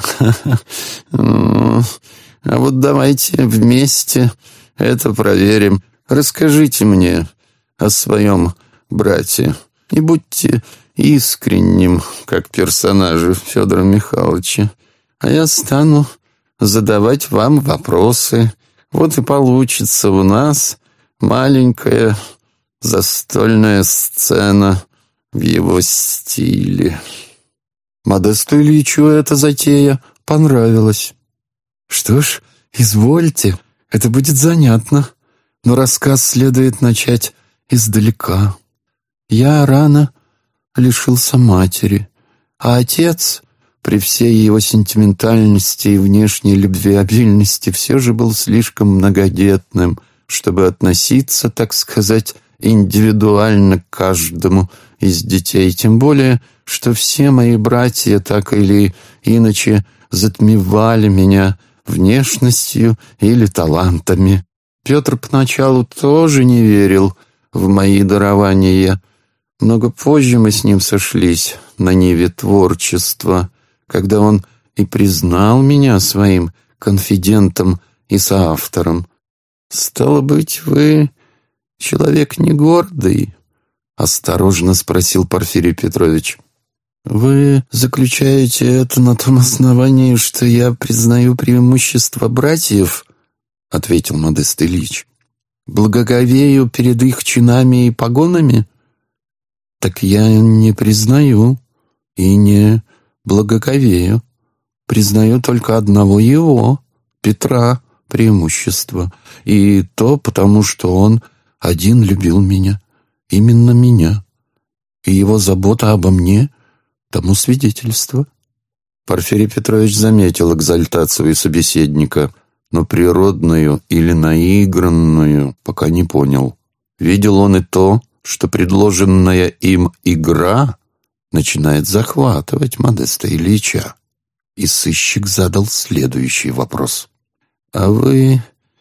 А вот давайте вместе это проверим. Расскажите мне о своем брате и будьте искренним, как персонажи Федора Михайловича, а я стану задавать вам вопросы. Вот и получится у нас маленькая застольная сцена в его стиле». Модесту Ильичу эта затея понравилась. «Что ж, извольте, это будет занятно, но рассказ следует начать издалека. Я рано лишился матери, а отец, при всей его сентиментальности и внешней любвеобильности, все же был слишком многодетным, чтобы относиться, так сказать, индивидуально к каждому из детей, тем более, что все мои братья так или иначе затмевали меня внешностью или талантами. Петр поначалу тоже не верил в мои дарования. Много позже мы с ним сошлись на ниве творчества, когда он и признал меня своим конфидентом и соавтором. «Стало быть, вы человек не гордый?» — осторожно спросил Порфирий Петрович. «Вы заключаете это на том основании, что я признаю преимущество братьев?» — ответил Модест Ильич. «Благоговею перед их чинами и погонами? Так я не признаю и не благоговею. Признаю только одного его, Петра, преимущество. И то потому, что он один любил меня, именно меня. И его забота обо мне тому свидетельство. Порфирий Петрович заметил экзальтацию собеседника, но природную или наигранную пока не понял. Видел он и то, что предложенная им игра начинает захватывать Модеста Ильича. И сыщик задал следующий вопрос. «А вы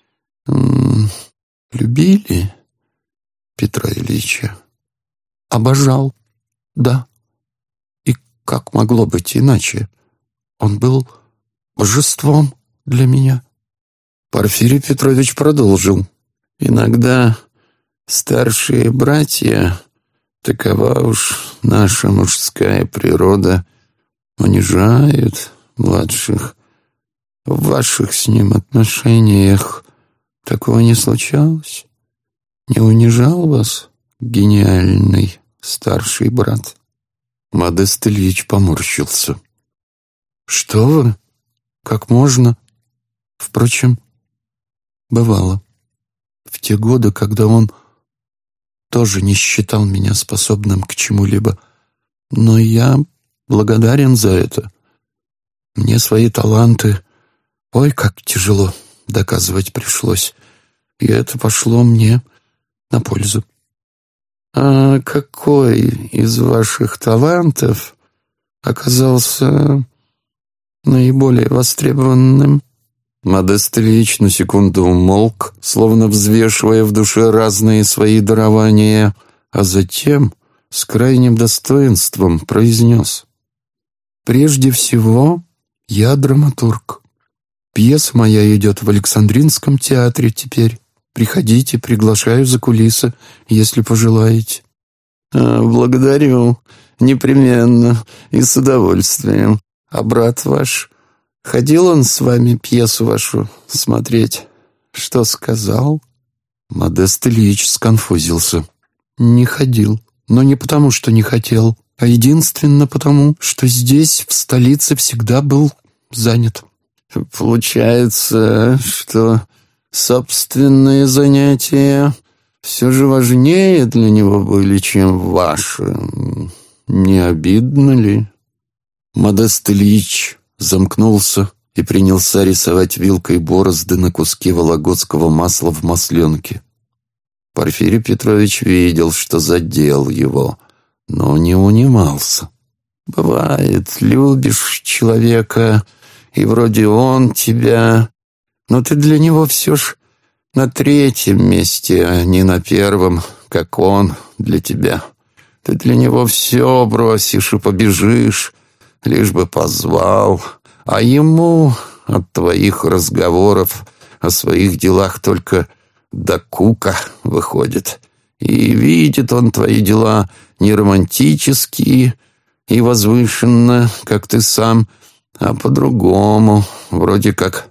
любили Петра Ильича?» «Обожал, да. И как могло быть иначе? Он был божеством для меня». Порфирий Петрович продолжил. «Иногда старшие братья, такова уж наша мужская природа, унижают младших. В ваших с ним отношениях такого не случалось? Не унижал вас гениальный старший брат?» Модест Ильич поморщился. «Что вы? Как можно? Впрочем, бывало. В те годы, когда он тоже не считал меня способным к чему-либо, но я благодарен за это. Мне свои таланты, ой, как тяжело доказывать пришлось, и это пошло мне на пользу». «А какой из ваших талантов оказался наиболее востребованным?» Модест Ильич на секунду умолк, словно взвешивая в душе разные свои дарования, а затем с крайним достоинством произнес. «Прежде всего, я драматург. Пьеса моя идет в Александринском театре теперь. Приходите, приглашаю за кулисы, если пожелаете». «Благодарю, непременно и с удовольствием. А брат ваш, ходил он с вами пьесу вашу смотреть? Что сказал?» Модест Ильич сконфузился. «Не ходил, но не потому, что не хотел, а единственно потому, что здесь, в столице, всегда был занят». «Получается, что собственные занятия все же важнее для него были, чем ваши. Не обидно ли?» Модест Ильич замкнулся и принялся рисовать вилкой борозды на куске вологодского масла в масленке. Порфирий Петрович видел, что задел его, но не унимался. «Бывает, любишь человека, и вроде он тебя, но ты для него все ж на третьем месте, а не на первом, как он для тебя. Ты для него все бросишь и побежишь, лишь бы позвал, а ему от твоих разговоров о своих делах только докука выходит. И видит он твои дела не романтические и возвышенно, как ты сам, а по-другому, вроде как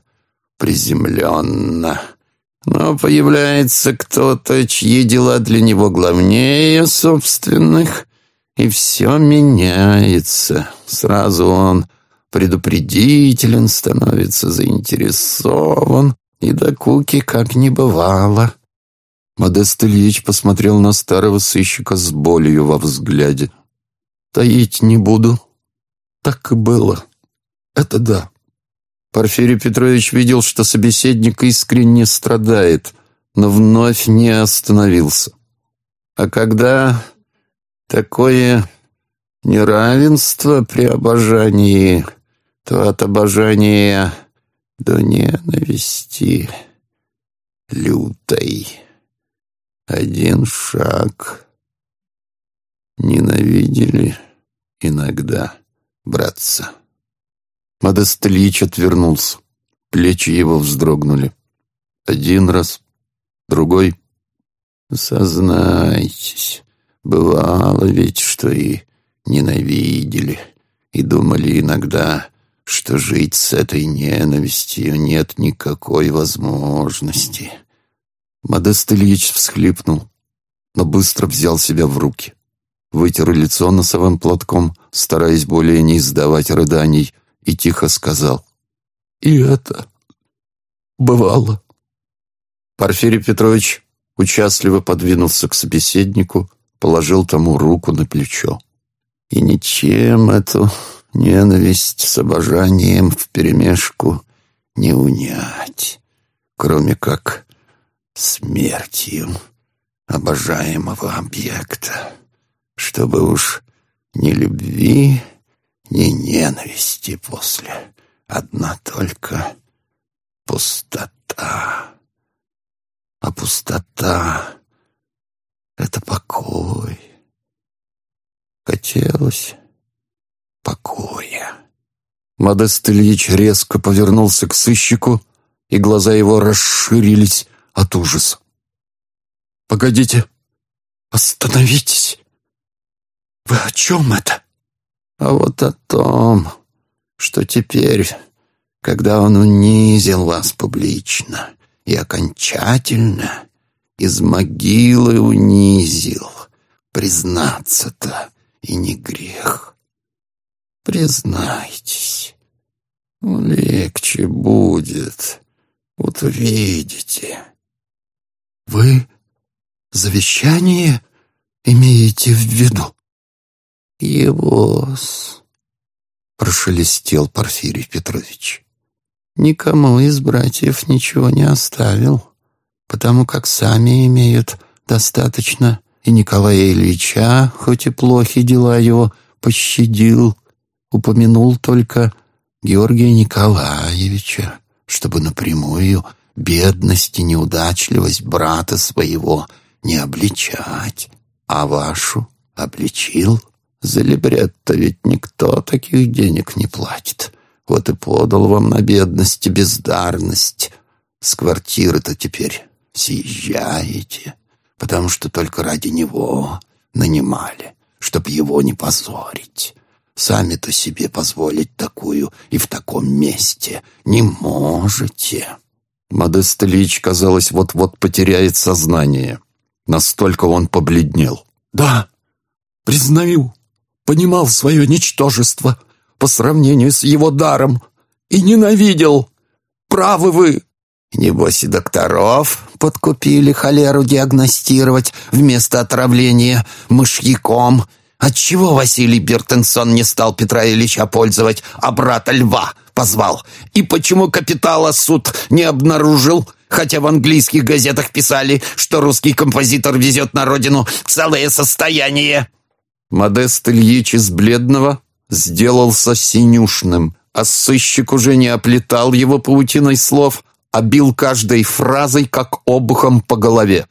приземленно. Но появляется кто-то, чьи дела для него главнее собственных, и все меняется. Сразу он предупредителен, становится заинтересован, и докуки как не бывало». Модест Ильич посмотрел на старого сыщика с болью во взгляде. «Таить не буду. Так и было. Это да». Порфирий Петрович видел, что собеседник искренне страдает, но вновь не остановился. «А когда такое неравенство при обожании, то от обожания до ненависти лютой один шаг. Ненавидели иногда, братца?» Модест Ильич отвернулся. Плечи его вздрогнули. Один раз, другой. «Сознайтесь, бывало ведь, что и ненавидели, и думали иногда, что жить с этой ненавистью нет никакой возможности». Модест Ильич всхлипнул, но быстро взял себя в руки. Вытер лицо носовым платком, стараясь более не издавать рыданий, и тихо сказал: «И это бывало». Порфирий Петрович участливо подвинулся к собеседнику, положил тому руку на плечо. «И ничем эту ненависть с обожанием вперемешку не унять, кроме как смертью обожаемого объекта, чтобы уж ни любви, ни ненависти после, одна только пустота. А пустота — это покой. Хотелось покоя». Модест Ильич резко повернулся к сыщику, и глаза его расширились от ужаса. «Погодите! Остановитесь! Вы о чем это?» «А вот о том, что теперь, когда он унизил вас публично и окончательно из могилы унизил, признаться-то и не грех. Признайтесь, легче будет, вот увидите». «Вы завещание имеете в виду?» «Его-с», прошелестел Порфирий Петрович. «Никому из братьев ничего не оставил, потому как сами имеют достаточно, и Николая Ильича, хоть и плохи дела его, пощадил, упомянул только Георгия Николаевича, чтобы напрямую бедность и неудачливость брата своего не обличать, а вашу обличил. За либретто ведь никто таких денег не платит. Вот и подал вам на бедность и бездарность. С квартиры-то теперь съезжаете, потому что только ради него нанимали, чтоб его не позорить. Сами-то себе позволить такую и в таком месте не можете». Модест Ильич, казалось, вот-вот потеряет сознание. Настолько он побледнел. «Да, признаю, понимал свое ничтожество по сравнению с его даром и ненавидел. Правы вы!» «Небось и докторов подкупили холеру диагностировать вместо отравления мышьяком. Отчего Василий Бертенсон не стал Петра Ильича пользовать, а брата Льва позвал? И почему капитала суд не обнаружил, хотя в английских газетах писали, что русский композитор везет на родину целое состояние?» Модест Ильич из бледного сделался синюшным, а сыщик уже не оплетал его паутиной слов, а бил каждой фразой, как обухом по голове.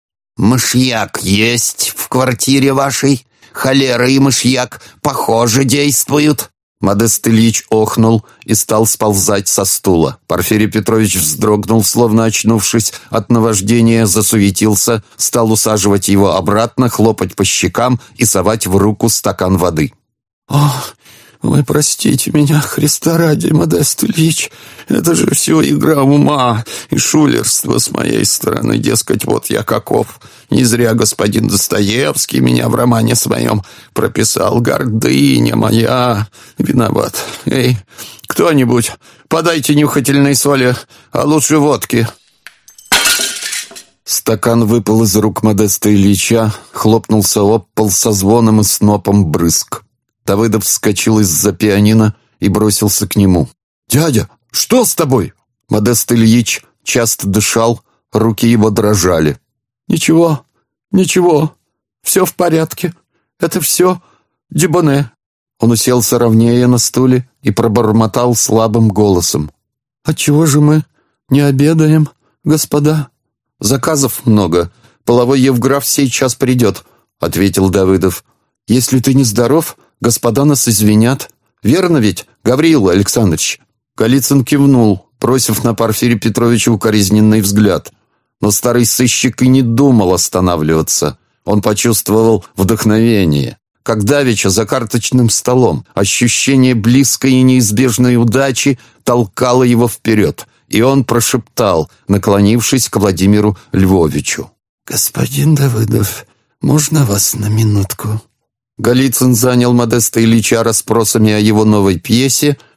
«Мышьяк есть в квартире вашей? Холера и мышьяк, похоже, действуют». Модест Ильич охнул и стал сползать со стула. Порфирий Петрович вздрогнул, словно очнувшись от наваждения, засуетился, стал усаживать его обратно, хлопать по щекам и совать в руку стакан воды. «Ох, вы простите меня, Христа ради, Модест Ильич, это же все игра ума и шулерство с моей стороны, дескать, вот я каков. Не зря господин Достоевский меня в романе своем прописал. Гордыня моя, виноват. Эй, кто-нибудь, подайте нюхательной соли, а лучше водки». Стакан выпал из рук Модеста Ильича, хлопнулся об пол со звоном и снопом брызг. Давыдов вскочил из-за пианино и бросился к нему. «Дядя, что с тобой?» Модест Ильич часто дышал, руки его дрожали. «Ничего, ничего, все в порядке. Это все Дюбоне». Он уселся ровнее на стуле и пробормотал слабым голосом. «Отчего же мы не обедаем, господа?» «Заказов много. Половой Евграф сейчас придет», — ответил Давыдов. «Если ты нездоров, господа нас извинят. Верно ведь, Гавриил Александрович?» Голицын кивнул, бросив на Порфирия Петровича укоризненный взгляд. Но старый сыщик и не думал останавливаться. Он почувствовал вдохновение. Как давеча за карточным столом, ощущение близкой и неизбежной удачи толкало его вперед, и он прошептал, наклонившись к Владимиру Львовичу. «Господин Давыдов, можно вас на минутку?» Голицын занял Модеста Ильича расспросами о его новой пьесе,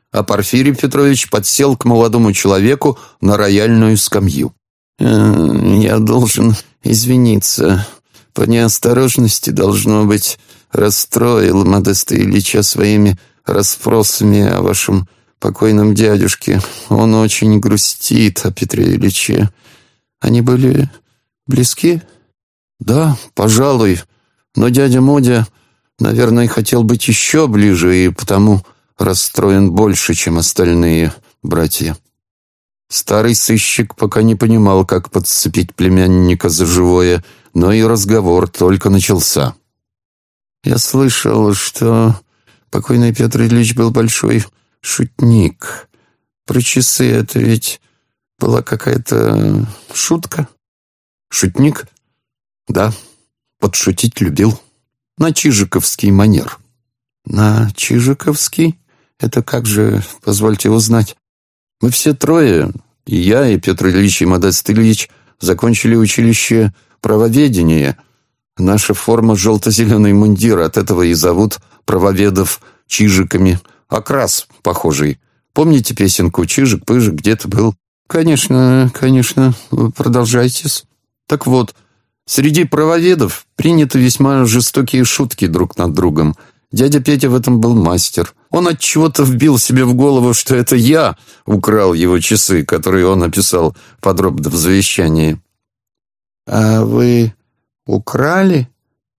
а Порфирий Петрович подсел к молодому человеку на рояльную скамью. «Я должен извиниться. По неосторожности, должно быть, расстроил Модеста Ильича своими расспросами о вашем покойном дядюшке. Он очень грустит о Петре Ильиче. Они были близки?» «Да, пожалуй. Но дядя Модя, наверное, хотел быть еще ближе и потому расстроен больше, чем остальные братья». Старый сыщик пока не понимал, как подцепить племянника за живое, но и разговор только начался. «Я слышал, что покойный Петр Ильич был большой шутник. Про часы это ведь была какая-то шутка?» «Шутник? Да, подшутить любил. На чижиковский манер». «На чижиковский? Это как же, позвольте узнать?» Мы все трое, и я, и Петр Ильич, и Модест Ильич, закончили училище правоведения. Наша форма — желто-зеленый мундир, от этого и зовут правоведов чижиками. Окрас похожий. Помните песенку «Чижик-пыжик, где ты был»? «Конечно, продолжайтесь». Так вот, среди правоведов приняты весьма жестокие шутки друг над другом. Дядя Петя в этом был мастер. Он отчего-то вбил себе в голову, что это я украл его часы, которые он описал подробно в завещании. «А вы украли?»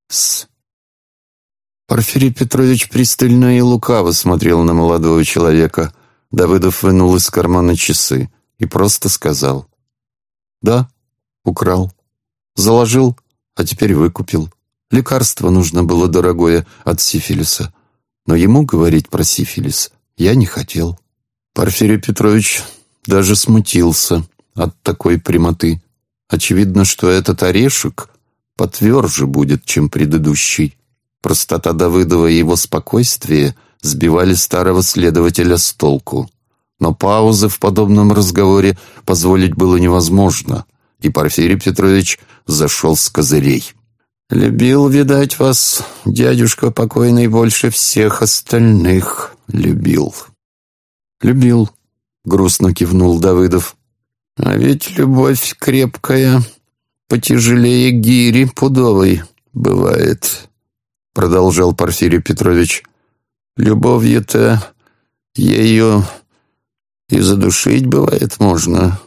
Порфирий Петрович пристально и лукаво смотрел на молодого человека. Давыдов вынул из кармана часы и просто сказал: «Да, украл. Заложил, а теперь выкупил. Лекарство нужно было дорогое от сифилиса. Но ему говорить про сифилис я не хотел». Порфирий Петрович даже смутился от такой прямоты. Очевидно, что этот орешек потверже будет, чем предыдущий. Простота Давыдова и его спокойствие сбивали старого следователя с толку. Но паузы в подобном разговоре позволить было невозможно, и Порфирий Петрович зашел с козырей. «Любил, видать, вас дядюшка покойный больше всех остальных любил». «Любил», — грустно кивнул Давыдов. «А ведь любовь крепкая, потяжелее гири пудовой бывает», — продолжал Порфирий Петрович. «Любовью-то ею и задушить, бывает, можно».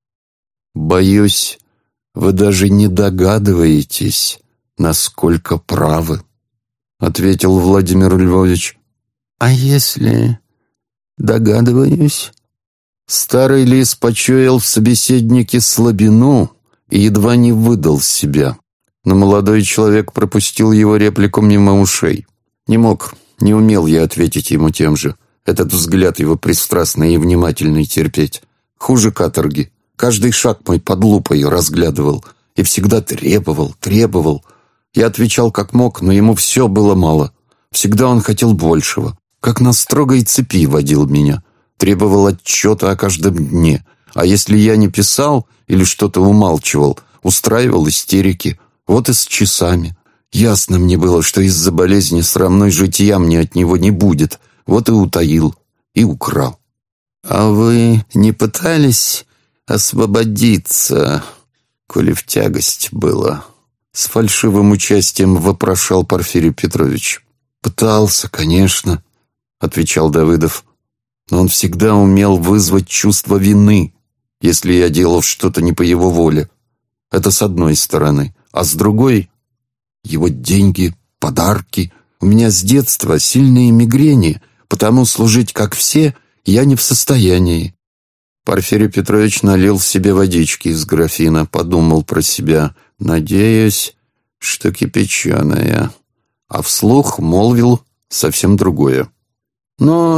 «Боюсь, вы даже не догадываетесь, насколько правы», — ответил Владимир Львович. «А если догадываюсь?» Старый лис почуял в собеседнике слабину и едва не выдал себя. Но молодой человек пропустил его реплику мимо ушей. Не умел я ответить ему тем же. Этот взгляд его пристрастный и внимательный терпеть. Хуже каторги. Каждый шаг мой под лупой разглядывал и всегда требовал. Я отвечал как мог, но ему все было мало. Всегда он хотел большего. Как на строгой цепи водил меня. Требовал отчета о каждом дне. А если я не писал или что-то умалчивал, устраивал истерики. Вот и с часами. Ясно мне было, что из-за болезни срамной жития мне от него не будет. Вот и утаил, и украл. «А вы не пытались освободиться, коли в тягость было?» С фальшивым участием вопрошал Порфирий Петрович. «Пытался, конечно», — отвечал Давыдов. «Но он всегда умел вызвать чувство вины, если я делал что-то не по его воле. Это с одной стороны. А с другой — его деньги, подарки. У меня с детства сильные мигрени, потому служить как все я не в состоянии». Порфирий Петрович налил себе водички из графина, подумал про себя: «Надеюсь, что кипяченая». А вслух молвил совсем другое. «Но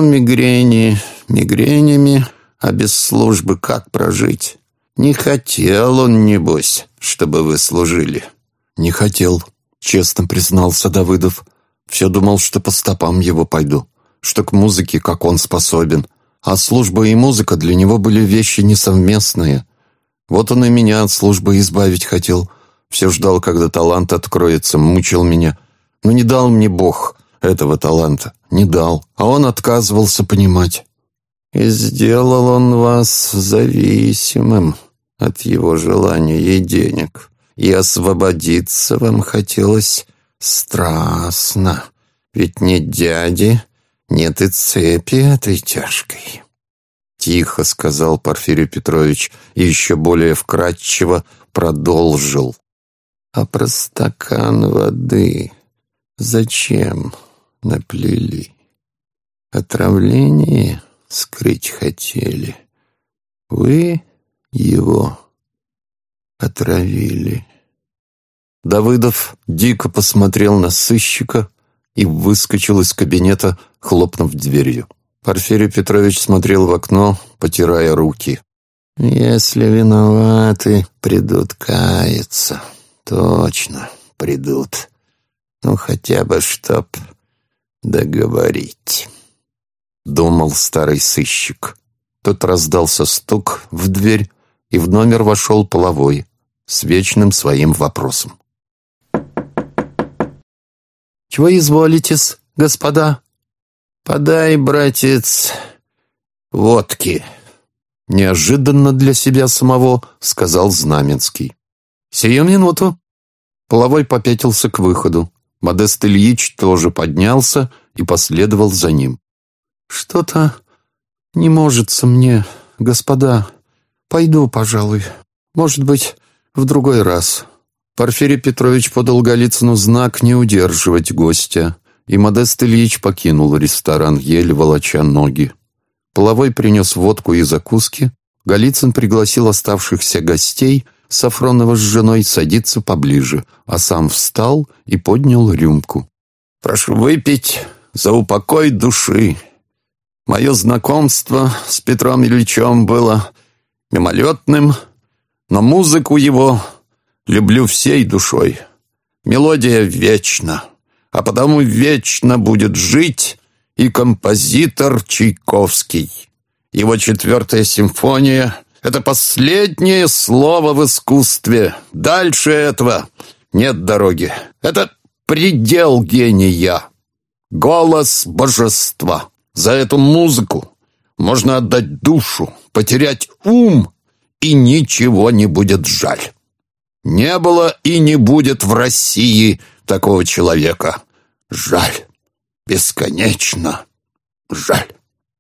мигренями, а без службы как прожить? Не хотел он, небось, чтобы вы служили». «Не хотел», — честно признался Давыдов. «Все думал, что по стопам его пойду, что к музыке, как он, способен. А служба и музыка для него были вещи несовместные. Вот он и меня от службы избавить хотел. Все ждал, когда талант откроется, мучил меня. Но не дал мне Бог этого таланта, не дал. А он отказывался понимать. И сделал он вас зависимым от его желания и денег, и освободиться вам хотелось страстно, ведь нет дяди, нет и цепи этой тяжкой. Тихо сказал Порфирий Петрович и еще более вкратчиво продолжил. А про стакан воды зачем наплели? Отравление скрыть хотели. Вы его отравили. Давыдов дико посмотрел на сыщика и выскочил из кабинета, хлопнув дверью. Порфирий Петрович смотрел в окно, потирая руки. «Если виноваты, придут каяться. Точно, придут. Ну, хотя бы чтоб договорить», — думал старый сыщик. Тут раздался стук в дверь, и в номер вошел Половой с вечным своим вопросом. «Чего изволитесь, господа?» «Подай, братец, водки», — неожиданно для себя самого сказал Знаменский. «Сию минуту». Половой попятился к выходу. Модест Ильич тоже поднялся и последовал за ним. «Что-то не можется мне, господа. Пойду, пожалуй. Может быть, в другой раз». Порфирий Петрович подал Голицыну знак не удерживать гостя, и Модест Ильич покинул ресторан, еле волоча ноги. Половой принес водку и закуски. Голицын пригласил оставшихся гостей, Сафронова с женой, садиться поближе, а сам встал и поднял рюмку. «Прошу выпить за упокой души. Мое знакомство с Петром Ильичем было мимолетным, но музыку его люблю всей душой. Мелодия вечна, а потому вечно будет жить и композитор Чайковский. Его 4-я симфония — это последнее слово в искусстве. Дальше этого нет дороги. Это предел гения, голос божества. За эту музыку можно отдать душу, потерять ум, и ничего не будет жаль. Не было и не будет в России такого человека. Жаль, бесконечно жаль».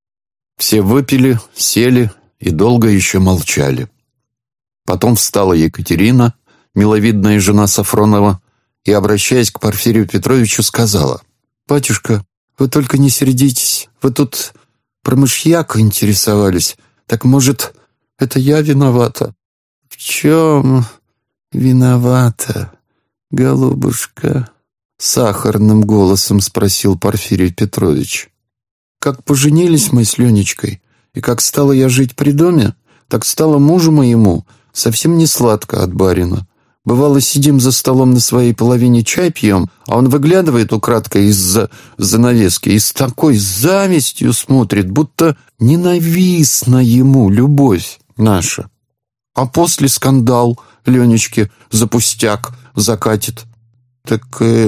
Все выпили, сели и долго еще молчали. Потом встала Екатерина, миловидная жена Сафронова, и, обращаясь к Порфирию Петровичу, сказала: «Батюшка, вы только не сердитесь, вы тут про мышьяк интересовались. Так, может, это я виновата?» «В чем виновата, голубушка?» — сахарным голосом спросил Порфирий Петрович. «Как поженились мы с Ленечкой, и как стала я жить при доме, так стало мужу моему совсем не сладко от барина. Бывало, сидим за столом на своей половине, чай пьем, а он выглядывает украдкой из-за занавески и с такой завистью смотрит, будто ненавистна ему любовь наша. А после скандал Ленечке за пустяк закатит. Так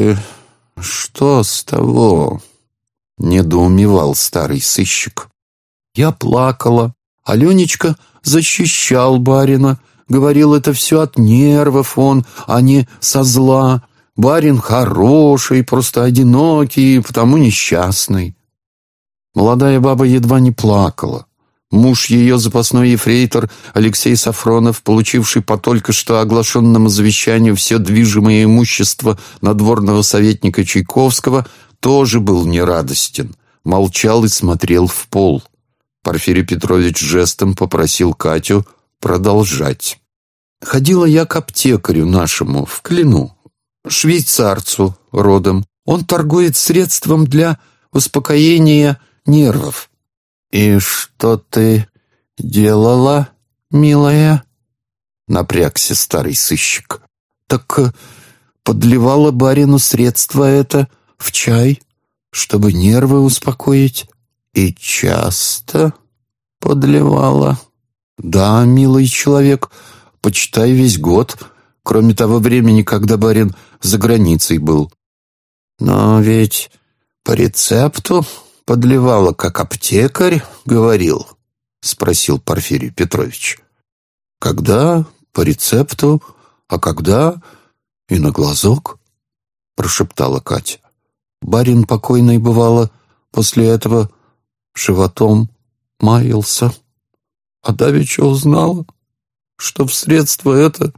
что с того?» — недоумевал старый сыщик. «Я плакала, а Ленечка защищал барина, говорил, это все от нервов он, а не со зла. Барин хороший, просто одинокий, потому несчастный». Молодая баба едва не плакала. Муж ее, запасной ефрейтор Алексей Сафронов, получивший по только что оглашенному завещанию все движимое имущество надворного советника Чайковского, тоже был нерадостен, молчал и смотрел в пол. Порфирий Петрович жестом попросил Катю продолжать. «Ходила я к аптекарю нашему в Клину, швейцарцу родом. Он торгует средством для успокоения нервов». «И что ты делала, милая?» — напрягся старый сыщик. «Так подливала барину средство это в чай, чтобы нервы успокоить». «И часто подливала?» «Да, милый человек, почитай весь год, кроме того времени, когда барин за границей был». «Но ведь по рецепту подливала, как аптекарь говорил?» — спросил Порфирий Петрович. «Когда по рецепту, а когда и на глазок», — прошептала Катя. «Барин покойный, бывало, после этого животом маялся, а давеча узнала, что в средство это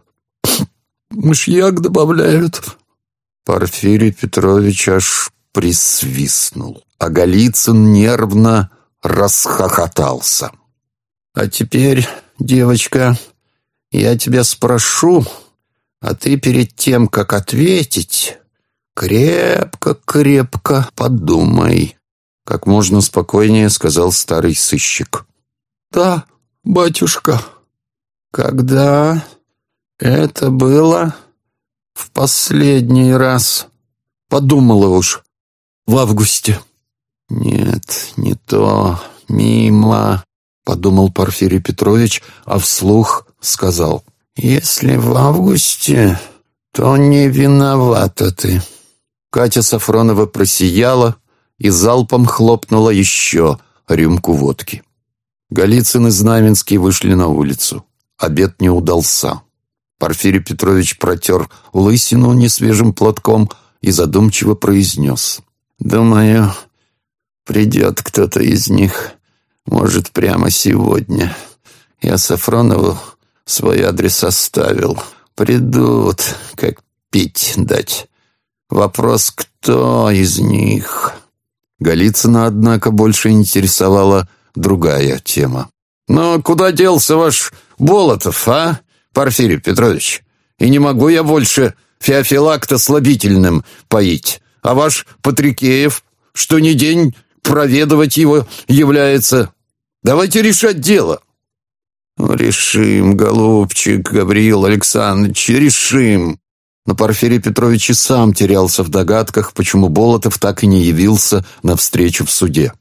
мышьяк добавляют». Порфирий Петрович аж присвистнул, а Голицын нервно расхохотался. «А теперь, девочка, я тебя спрошу, а ты перед тем, как ответить, крепко-крепко подумай», — как можно спокойнее сказал старый сыщик. «Да, батюшка». «Когда это было в последний раз?» «Подумала уж. В августе». «Нет, не то. Мимо», — подумал Порфирий Петрович, а вслух сказал: «Если в августе, то не виновата ты». Катя Сафронова просияла и залпом хлопнула еще рюмку водки. Голицын и Знаменский вышли на улицу. Обед не удался. Порфирий Петрович протер лысину несвежим платком и задумчиво произнес: «Думаю, придет кто-то из них, может, прямо сегодня. Я Сафронову свой адрес оставил. Придут, как пить дать. Вопрос, кто из них?» Голицына, однако, больше интересовала другая тема. «Но куда делся ваш Болотов, а, Порфирий Петрович? И не могу я больше Феофилакта слабительным поить, а ваш Патрикеев, что ни день проведывать его является. Давайте решать дело». «Решим, голубчик Гавриил Александрович, решим». Но Порфирий Петрович и сам терялся в догадках, почему Болотов так и не явился на встречу в суде.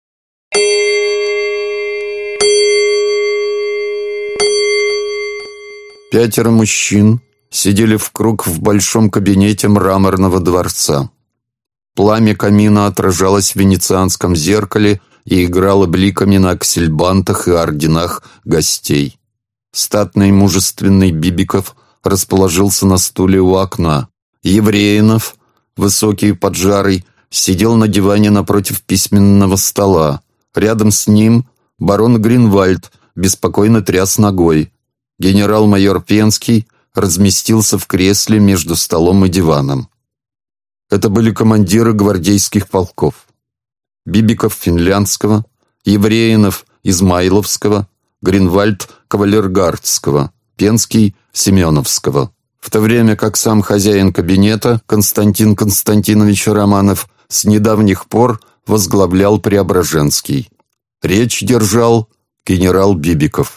Пятеро мужчин сидели в круг в большом кабинете мраморного дворца. Пламя камина отражалось в венецианском зеркале и играло бликами на аксельбантах и орденах гостей. Статный мужественный Бибиков расположился на стуле у окна. Евреинов, высокий и поджарый, сидел на диване напротив письменного стола. Рядом с ним барон Гринвальд беспокойно тряс ногой. Генерал-майор Пенский разместился в кресле между столом и диваном. Это были командиры гвардейских полков. Бибиков финляндского, Евреинов Измайловского, Гринвальд кавалергардского, Пенский Семеновского. В то время как сам хозяин кабинета Константин Константинович Романов с недавних пор возглавлял Преображенский. Речь держал генерал Бибиков.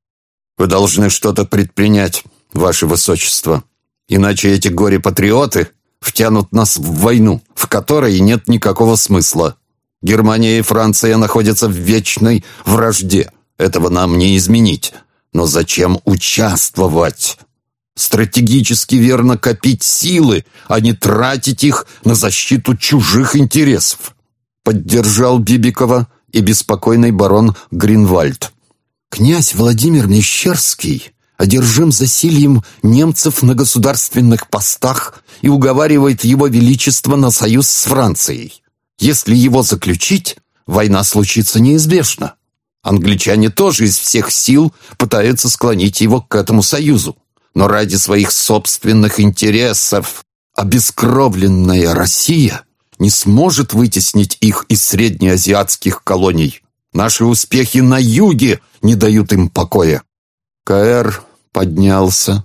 «Вы должны что-то предпринять, ваше высочество, иначе эти горе-патриоты втянут нас в войну, в которой нет никакого смысла. Германия и Франция находятся в вечной вражде, этого нам не изменить. Но зачем участвовать? Стратегически верно копить силы, а не тратить их на защиту чужих интересов», поддержал Бибикова и беспокойный барон Гринвальд. «Князь Владимир Мещерский одержим засильем немцев на государственных постах и уговаривает его величество на союз с Францией. Если его заключить, война случится неизбежно. Англичане тоже из всех сил пытаются склонить его к этому союзу, но ради своих собственных интересов обескровленная Россия не сможет вытеснить их из среднеазиатских колоний. Наши успехи на юге не дают им покоя». К.Р. поднялся,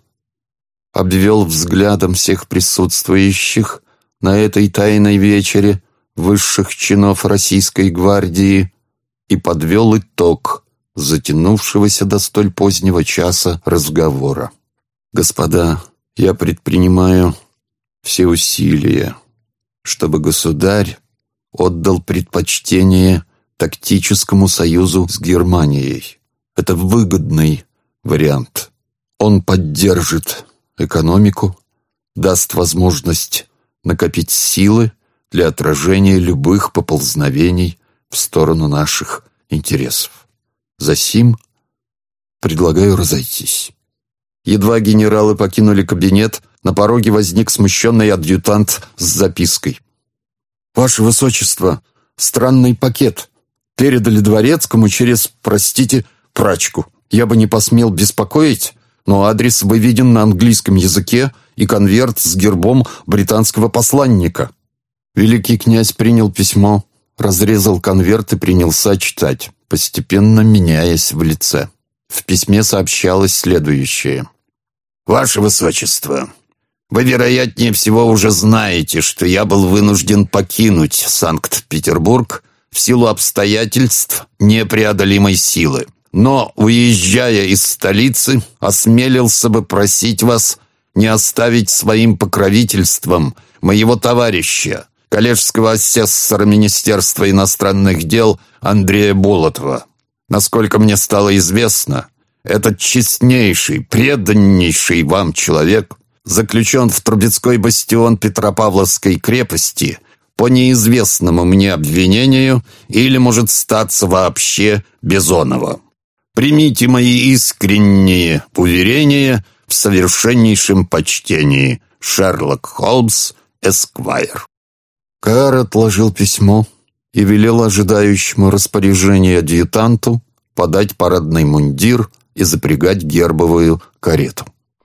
обвел взглядом всех присутствующих на этой тайной вечере высших чинов Российской гвардии и подвел итог затянувшегося до столь позднего часа разговора. «Господа, я предпринимаю все усилия, чтобы государь отдал предпочтение тактическому союзу с Германией. Это выгодный вариант. Он поддержит экономику, даст возможность накопить силы для отражения любых поползновений в сторону наших интересов. Засим предлагаю разойтись». Едва генералы покинули кабинет, на пороге возник смущенный адъютант с запиской. «Ваше Высочество, странный пакет. Передали дворецкому через, простите, прачку. Я бы не посмел беспокоить, но адрес выведен на английском языке и конверт с гербом британского посланника». Великий князь принял письмо, разрезал конверт и принялся читать, постепенно меняясь в лице. В письме сообщалось следующее. «Ваше Высочество, вы, вероятнее всего, уже знаете, что я был вынужден покинуть Санкт-Петербург в силу обстоятельств непреодолимой силы. Но, уезжая из столицы, осмелился бы просить вас не оставить своим покровительством моего товарища, коллежского асессора Министерства иностранных дел Андрея Болотова. Насколько мне стало известно, этот честнейший, преданнейший вам человек заключен в Трубецкой бастион Петропавловской крепости по неизвестному мне обвинению или, может, статься вообще Бизонова. Примите мои искренние уверения в совершеннейшем почтении. Шерлок Холмс, Эсквайр». Каэр отложил письмо и велел ожидающему распоряжения адъютанту подать парадный мундир и запрягать гербовую карету.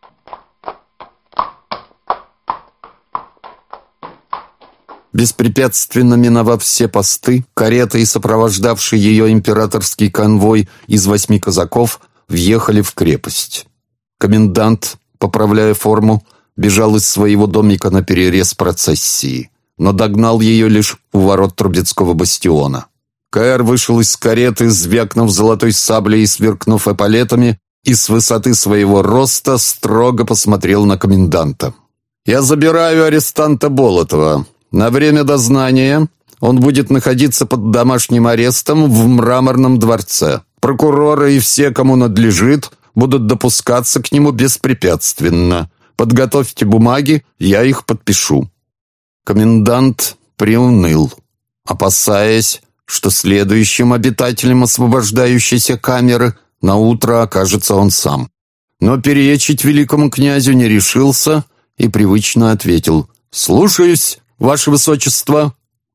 Беспрепятственно миновав все посты, карета и сопровождавший ее императорский конвой из 8 казаков въехали в крепость. Комендант, поправляя форму, бежал из своего домика на перерез процессии, но догнал ее лишь у ворот Трубецкого бастиона. Каэр вышел из кареты, звякнув золотой саблей и сверкнув эполетами, и с высоты своего роста строго посмотрел на коменданта. «Я забираю арестанта Болотова. На время дознания он будет находиться под домашним арестом в Мраморном дворце. Прокуроры и все, кому надлежит, будут допускаться к нему беспрепятственно. Подготовьте бумаги, я их подпишу». Комендант приуныл, опасаясь, что следующим обитателем освобождающейся камеры наутро окажется он сам. Но перечить великому князю не решился и привычно ответил: «Слушаюсь, Ваше Высочество».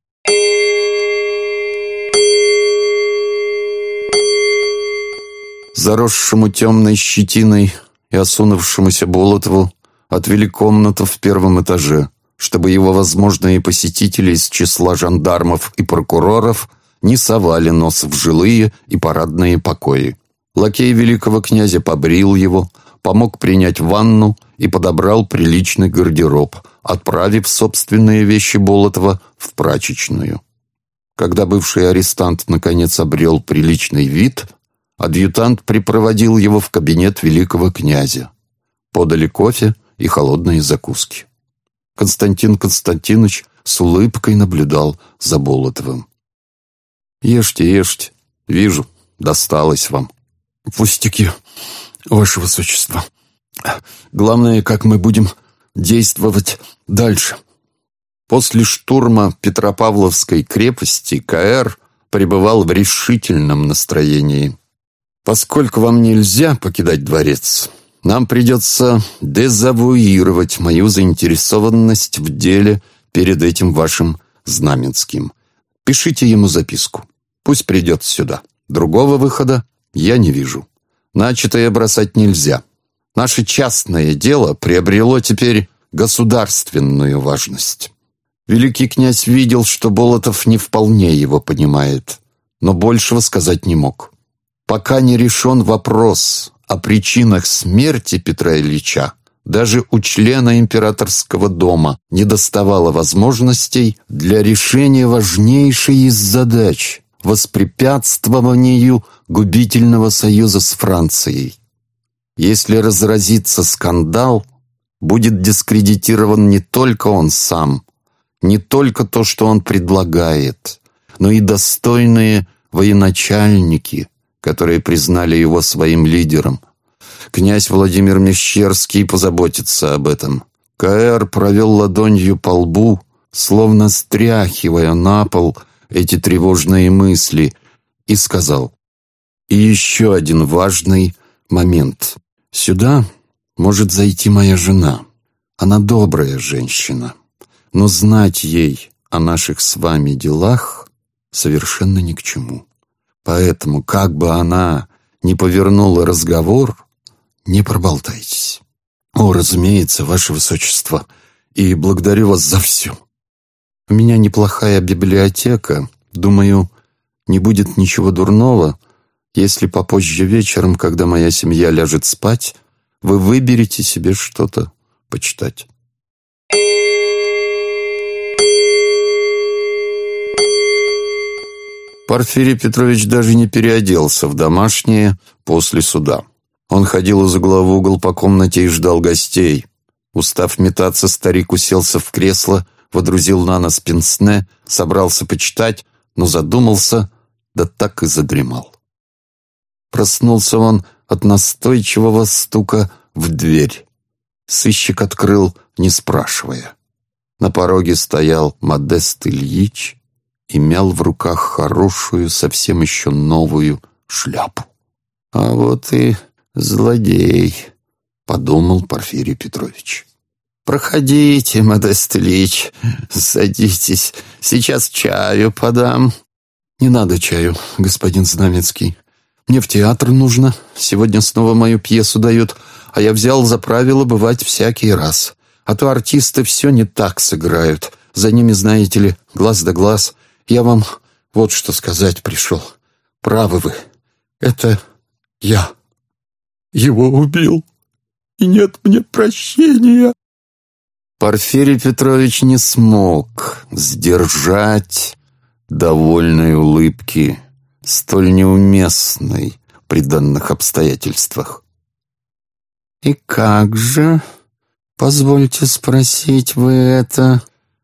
Заросшему темной щетиной и осунувшемуся Болотову отвели комнату в первом этаже, чтобы его возможные посетители из числа жандармов и прокуроров не совали нос в жилые и парадные покои. Лакей великого князя побрил его, помог принять ванну и подобрал приличный гардероб, отправив собственные вещи Болотова в прачечную. Когда бывший арестант наконец обрел приличный вид, адъютант припроводил его в кабинет великого князя. Подали кофе и холодные закуски. Константин Константинович с улыбкой наблюдал за Болотовым. «Ешьте, ешьте. Вижу, досталось вам». «Пустяки, Ваше Высочество. Главное, как мы будем действовать дальше». После штурма Петропавловской крепости Каэр пребывал в решительном настроении. «Поскольку вам нельзя покидать дворец, нам придется дезавуировать мою заинтересованность в деле перед этим вашим Знаменским. Пишите ему записку. Пусть придет сюда. Другого выхода я не вижу. Начатое бросать нельзя. Наше частное дело приобрело теперь государственную важность». Великий князь видел, что Болотов не вполне его понимает, но большего сказать не мог. Пока не решен вопрос о причинах смерти Петра Ильича, даже у члена императорского дома не доставало возможностей для решения важнейшей из задач – воспрепятствованию губительного союза с Францией. Если разразится скандал, будет дискредитирован не только он сам, не только то, что он предлагает, но и достойные военачальники, которые признали его своим лидером. Князь Владимир Мещерский позаботится об этом. Каэр провел ладонью по лбу, словно стряхивая на пол эти тревожные мысли и сказал: «И еще один важный момент. Сюда может зайти моя жена. Она добрая женщина, но знать ей о наших с вами делах совершенно ни к чему. Поэтому, как бы она ни повернула разговор, не проболтайтесь». «О, разумеется, ваше высочество, и благодарю вас за все. У меня неплохая библиотека. Думаю, не будет ничего дурного, если попозже вечером, когда моя семья ляжет спать, вы выберете себе что-то почитать». Порфирий Петрович даже не переоделся в домашнее после суда. Он ходил из угла в угол по комнате и ждал гостей. Устав метаться, старик уселся в кресло, водрузил на нос пенсне, собрался почитать, но задумался, да так и задремал. Проснулся он от настойчивого стука в дверь. Сыщик открыл, не спрашивая. На пороге стоял Модест Ильич и мял в руках хорошую, совсем еще новую шляпу. «А вот и злодей», — подумал Порфирий Петрович. «Проходите, Модест Ильич, садитесь, сейчас чаю подам». «Не надо чаю, господин Знамецкий. Мне в театр нужно. Сегодня снова мою пьесу дают, а я взял за правило бывать всякий раз. А то артисты все не так сыграют. За ними, знаете ли, глаз да глаз. Я вам вот что сказать пришел. Правы вы. Это я его убил, и нет мне прощения». Порфирий Петрович не смог сдержать довольной улыбки, столь неуместной при данных обстоятельствах. «И как же, позвольте спросить, вы это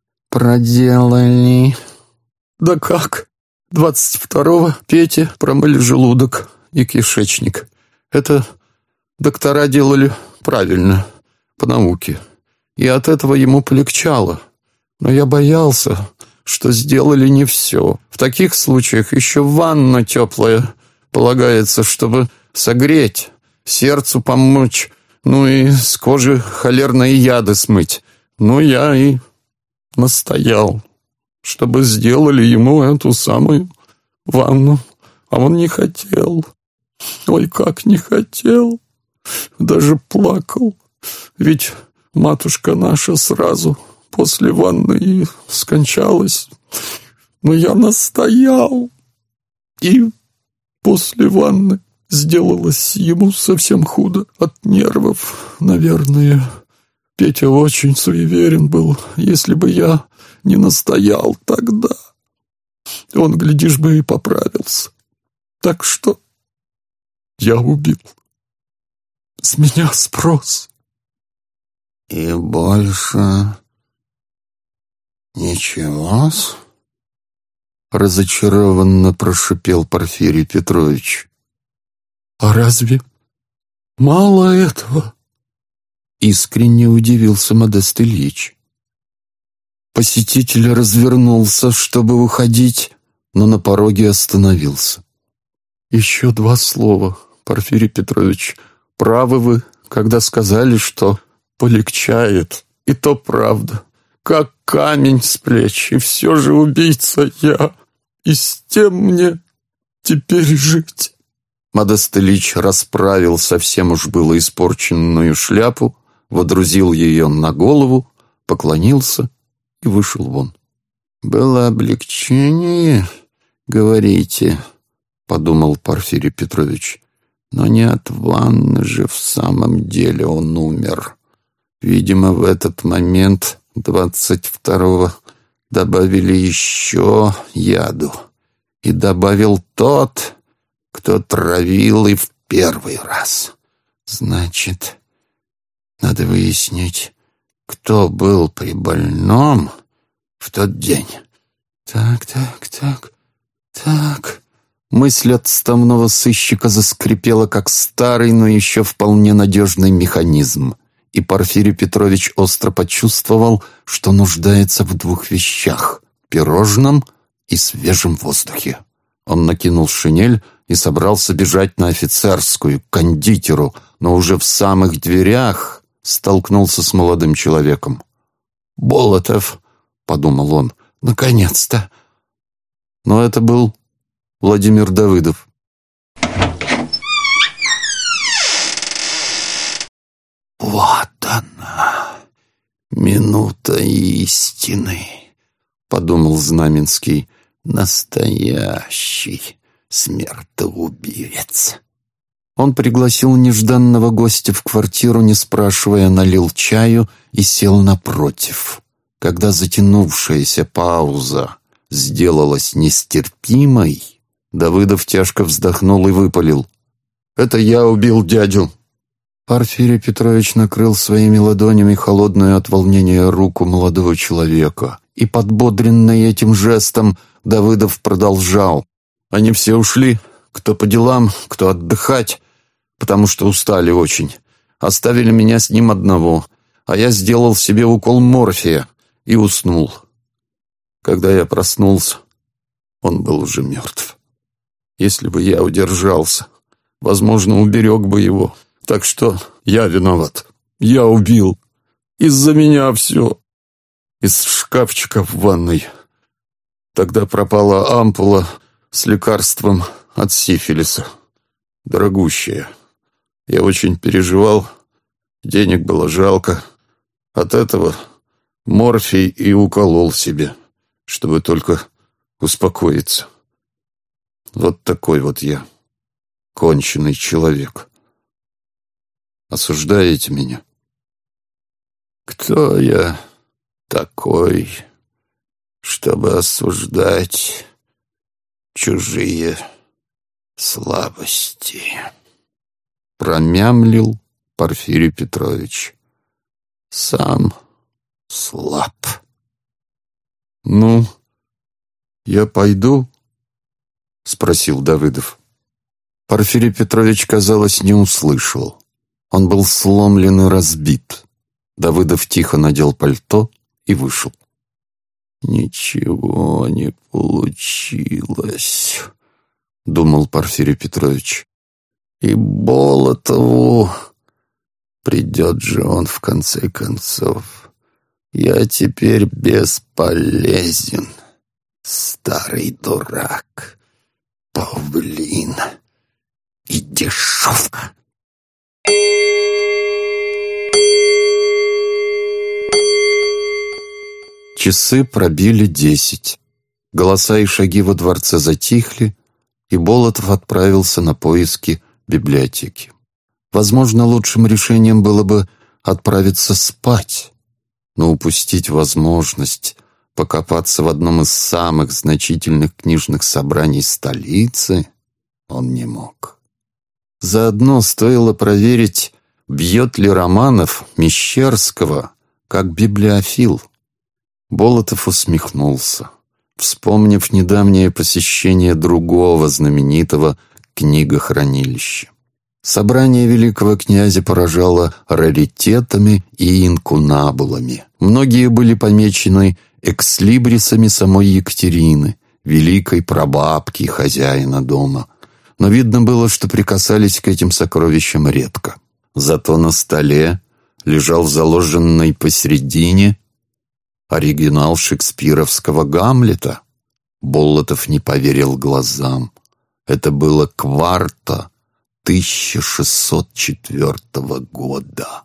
проделали?» «Да как? 22-го Пете промыли желудок и кишечник. Это доктора делали правильно, по науке. И от этого ему полегчало. Но я боялся, что сделали не все. В таких случаях еще ванна теплая полагается, чтобы согреть, сердцу помочь, ну и с кожи холерные яды смыть. Ну, я и настоял, чтобы сделали ему эту самую ванну. А он не хотел. Ой, как не хотел. Даже плакал. Ведь матушка наша сразу после ванны и скончалась. Но я настоял. И после ванны сделалось ему совсем худо от нервов, наверное. Петя очень суеверен был. Если бы я не настоял тогда, он, глядишь бы, и поправился. Так что я убил. С меня спрос. «И больше ничего-с?» Разочарованно прошипел Порфирий Петрович. «А разве мало этого?» Искренне удивился Модест Ильич. Посетитель развернулся, чтобы уходить, но на пороге остановился. «Еще 2 слова, Порфирий Петрович. Правы вы, когда сказали, что полегчает. И то правда. Как камень с плеч. И все же убийца я. И с тем мне теперь жить». Модест Ильич расправил совсем уж было испорченную шляпу, водрузил ее на голову, поклонился и вышел вон. «Было облегчение, говорите?» — подумал Порфирий Петрович. «Но не от ванны же в самом деле он умер. Видимо, в этот момент 22-го добавили еще яду. И добавил тот, кто травил и в первый раз. Значит, надо выяснить, кто был при больном в тот день. Так. Мысль отставного сыщика заскрипела, как старый, но еще вполне надежный механизм. И Порфирий Петрович остро почувствовал, что нуждается в 2 вещах — пирожном и свежем воздухе. Он накинул шинель и собрался бежать на Офицерскую, к кондитеру, но уже в самых дверях столкнулся с молодым человеком. «Болотов», — подумал он, — «наконец-то». Но это был Владимир Давыдов. «Вот она, минута истины», — подумал Знаменский, — «настоящий смертоубивец». Он пригласил нежданного гостя в квартиру, не спрашивая, налил чаю и сел напротив. Когда затянувшаяся пауза сделалась нестерпимой, Давыдов тяжко вздохнул и выпалил: «Это я убил дядю». Порфирий Петрович накрыл своими ладонями холодную от волнения руку молодого человека, и, подбодренный этим жестом, Давыдов продолжал: «Они все ушли, кто по делам, кто отдыхать, потому что устали очень. Оставили меня с ним одного, а я сделал себе укол морфия и уснул. Когда я проснулся, он был уже мертв. Если бы я удержался, возможно, уберег бы его. Так что я виноват. Я убил. Из-за меня все. Из шкафчика в ванной. Тогда пропала ампула с лекарством от сифилиса. Дорогущая. Я очень переживал. Денег было жалко. От этого морфий и уколол себе, чтобы только успокоиться. Вот такой вот я, конченый человек. Осуждаете меня? Кто я такой, чтобы осуждать чужие слабости?» Промямлил Порфирий Петрович. «Сам слаб». «Ну, я пойду?» — спросил Давыдов. Порфирий Петрович, казалось, не услышал. Он был сломлен и разбит. Давыдов тихо надел пальто и вышел. «Ничего не получилось», — думал Порфирий Петрович. «И Болотову придет же он в конце концов. Я теперь бесполезен, старый дурак, павлин и дешевка». Часы пробили 10. Голоса и шаги во дворце затихли, и Болотов отправился на поиски библиотеки. Возможно, лучшим решением было бы отправиться спать, но упустить возможность покопаться в одном из самых значительных книжных собраний столицы он не мог. Заодно стоило проверить, бьет ли Романов Мещерского как библиофил. Болотов усмехнулся, вспомнив недавнее посещение другого знаменитого книгохранилища. Собрание великого князя поражало раритетами и инкунабулами. Многие были помечены экслибрисами самой Екатерины, великой прабабки хозяина дома. Но видно было, что прикасались к этим сокровищам редко. Зато на столе лежал заложенный посередине оригинал шекспировского «Гамлета». Болотов не поверил глазам. Это было кварта 1604 года.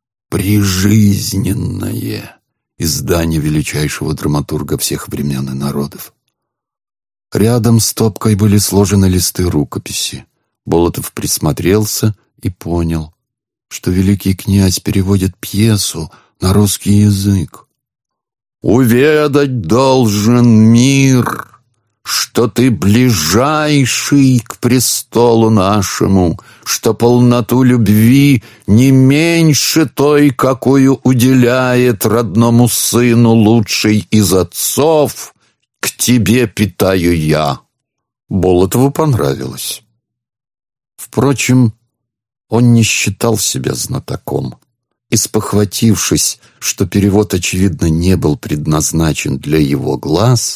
Прижизненное издание величайшего драматурга всех времен и народов. Рядом с стопкой были сложены листы рукописи. Болотов присмотрелся и понял, что великий князь переводит пьесу на русский язык. «Уведать должен мир, что ты ближайший к престолу нашему, что полноту любви не меньше той, какую уделяет родному сыну лучший из отцов, к тебе питаю я». Болотову понравилось. Впрочем, он не считал себя знатоком. И, спохватившись, что перевод, очевидно, не был предназначен для его глаз,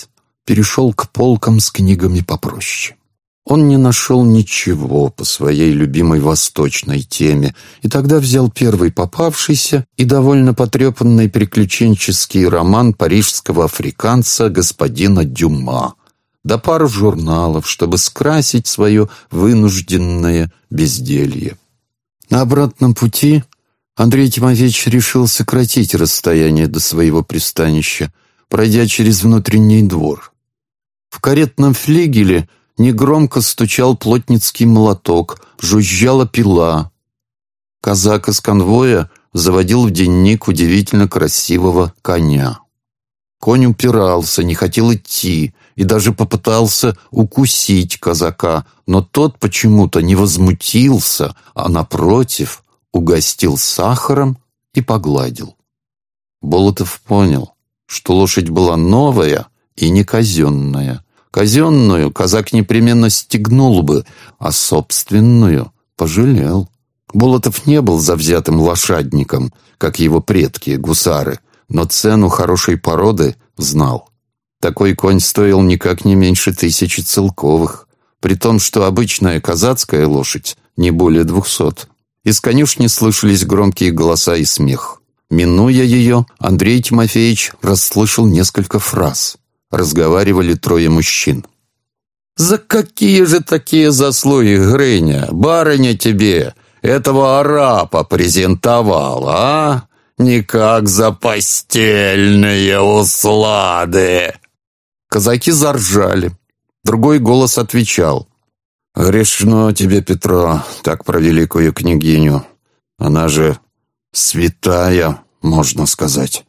перешел к полкам с книгами попроще. Он не нашел ничего по своей любимой восточной теме, и тогда взял первый попавшийся и довольно потрепанный приключенческий роман парижского африканца господина Дюма, да пару журналов, чтобы скрасить свое вынужденное безделье. На обратном пути Андрей Тимофеевич решил сократить расстояние до своего пристанища, пройдя через внутренний двор. В каретном флигеле негромко стучал плотницкий молоток, жужжала пила. Казак из конвоя заводил в денник удивительно красивого коня. Конь упирался, не хотел идти и даже попытался укусить казака, но тот почему-то не возмутился, а, напротив, угостил сахаром и погладил. Болотов понял, что лошадь была новая и не казенная. Казенную казак непременно стегнул бы, а собственную пожалел. Болотов не был завзятым лошадником, как его предки, гусары, но цену хорошей породы знал. Такой конь стоил никак не меньше 1000 целковых, при том, что обычная казацкая лошадь не более 200. Из конюшни слышались громкие голоса и смех. Минуя ее, Андрей Тимофеевич расслышал несколько фраз. Разговаривали трое мужчин. «За какие же такие заслуги, Грыня? Барыня тебе этого арапа презентовала, а? Никак за постельные услады!» Казаки заржали. Другой голос отвечал: «Грешно тебе, Петро, так про великую княгиню. Она же святая, можно сказать».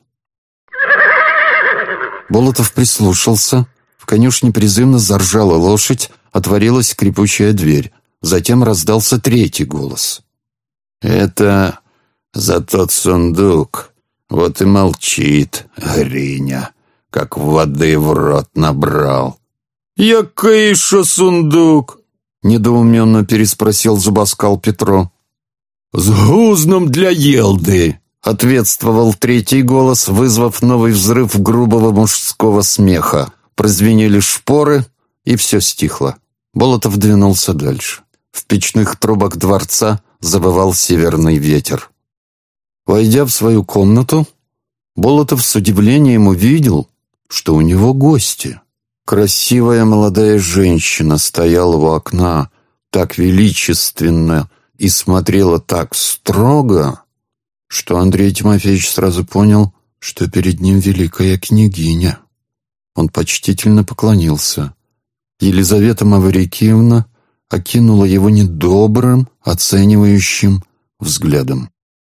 Болотов прислушался. В конюшне призывно заржала лошадь, отворилась скрипучая дверь. Затем раздался третий голос. «Это за тот сундук. Вот и молчит Гриня, как воды в рот набрал». «Який шо сундук?» — недоуменно переспросил зубоскал Петро. «С гузном для елды», — ответствовал третий голос, вызвав новый взрыв грубого мужского смеха. Прозвенели шпоры, и все стихло. Болотов двинулся дальше. В печных трубах дворца завывал северный ветер. Войдя в свою комнату, Болотов с удивлением увидел, что у него гости. Красивая молодая женщина стояла у окна так величественно и смотрела так строго, что Андрей Тимофеевич сразу понял, что перед ним великая княгиня. Он почтительно поклонился. Елизавета Маврикиевна окинула его недобрым, оценивающим взглядом.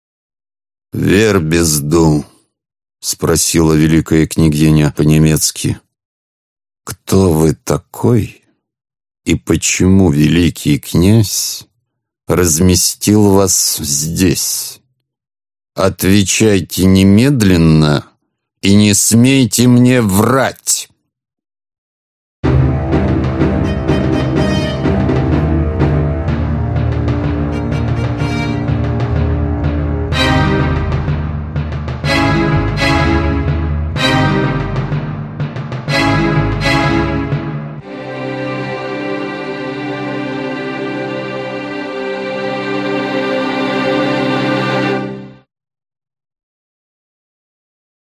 «Вербезду», — спросила великая княгиня по-немецки, — «кто вы такой и почему великий князь разместил вас здесь? Отвечайте немедленно и не смейте мне врать!»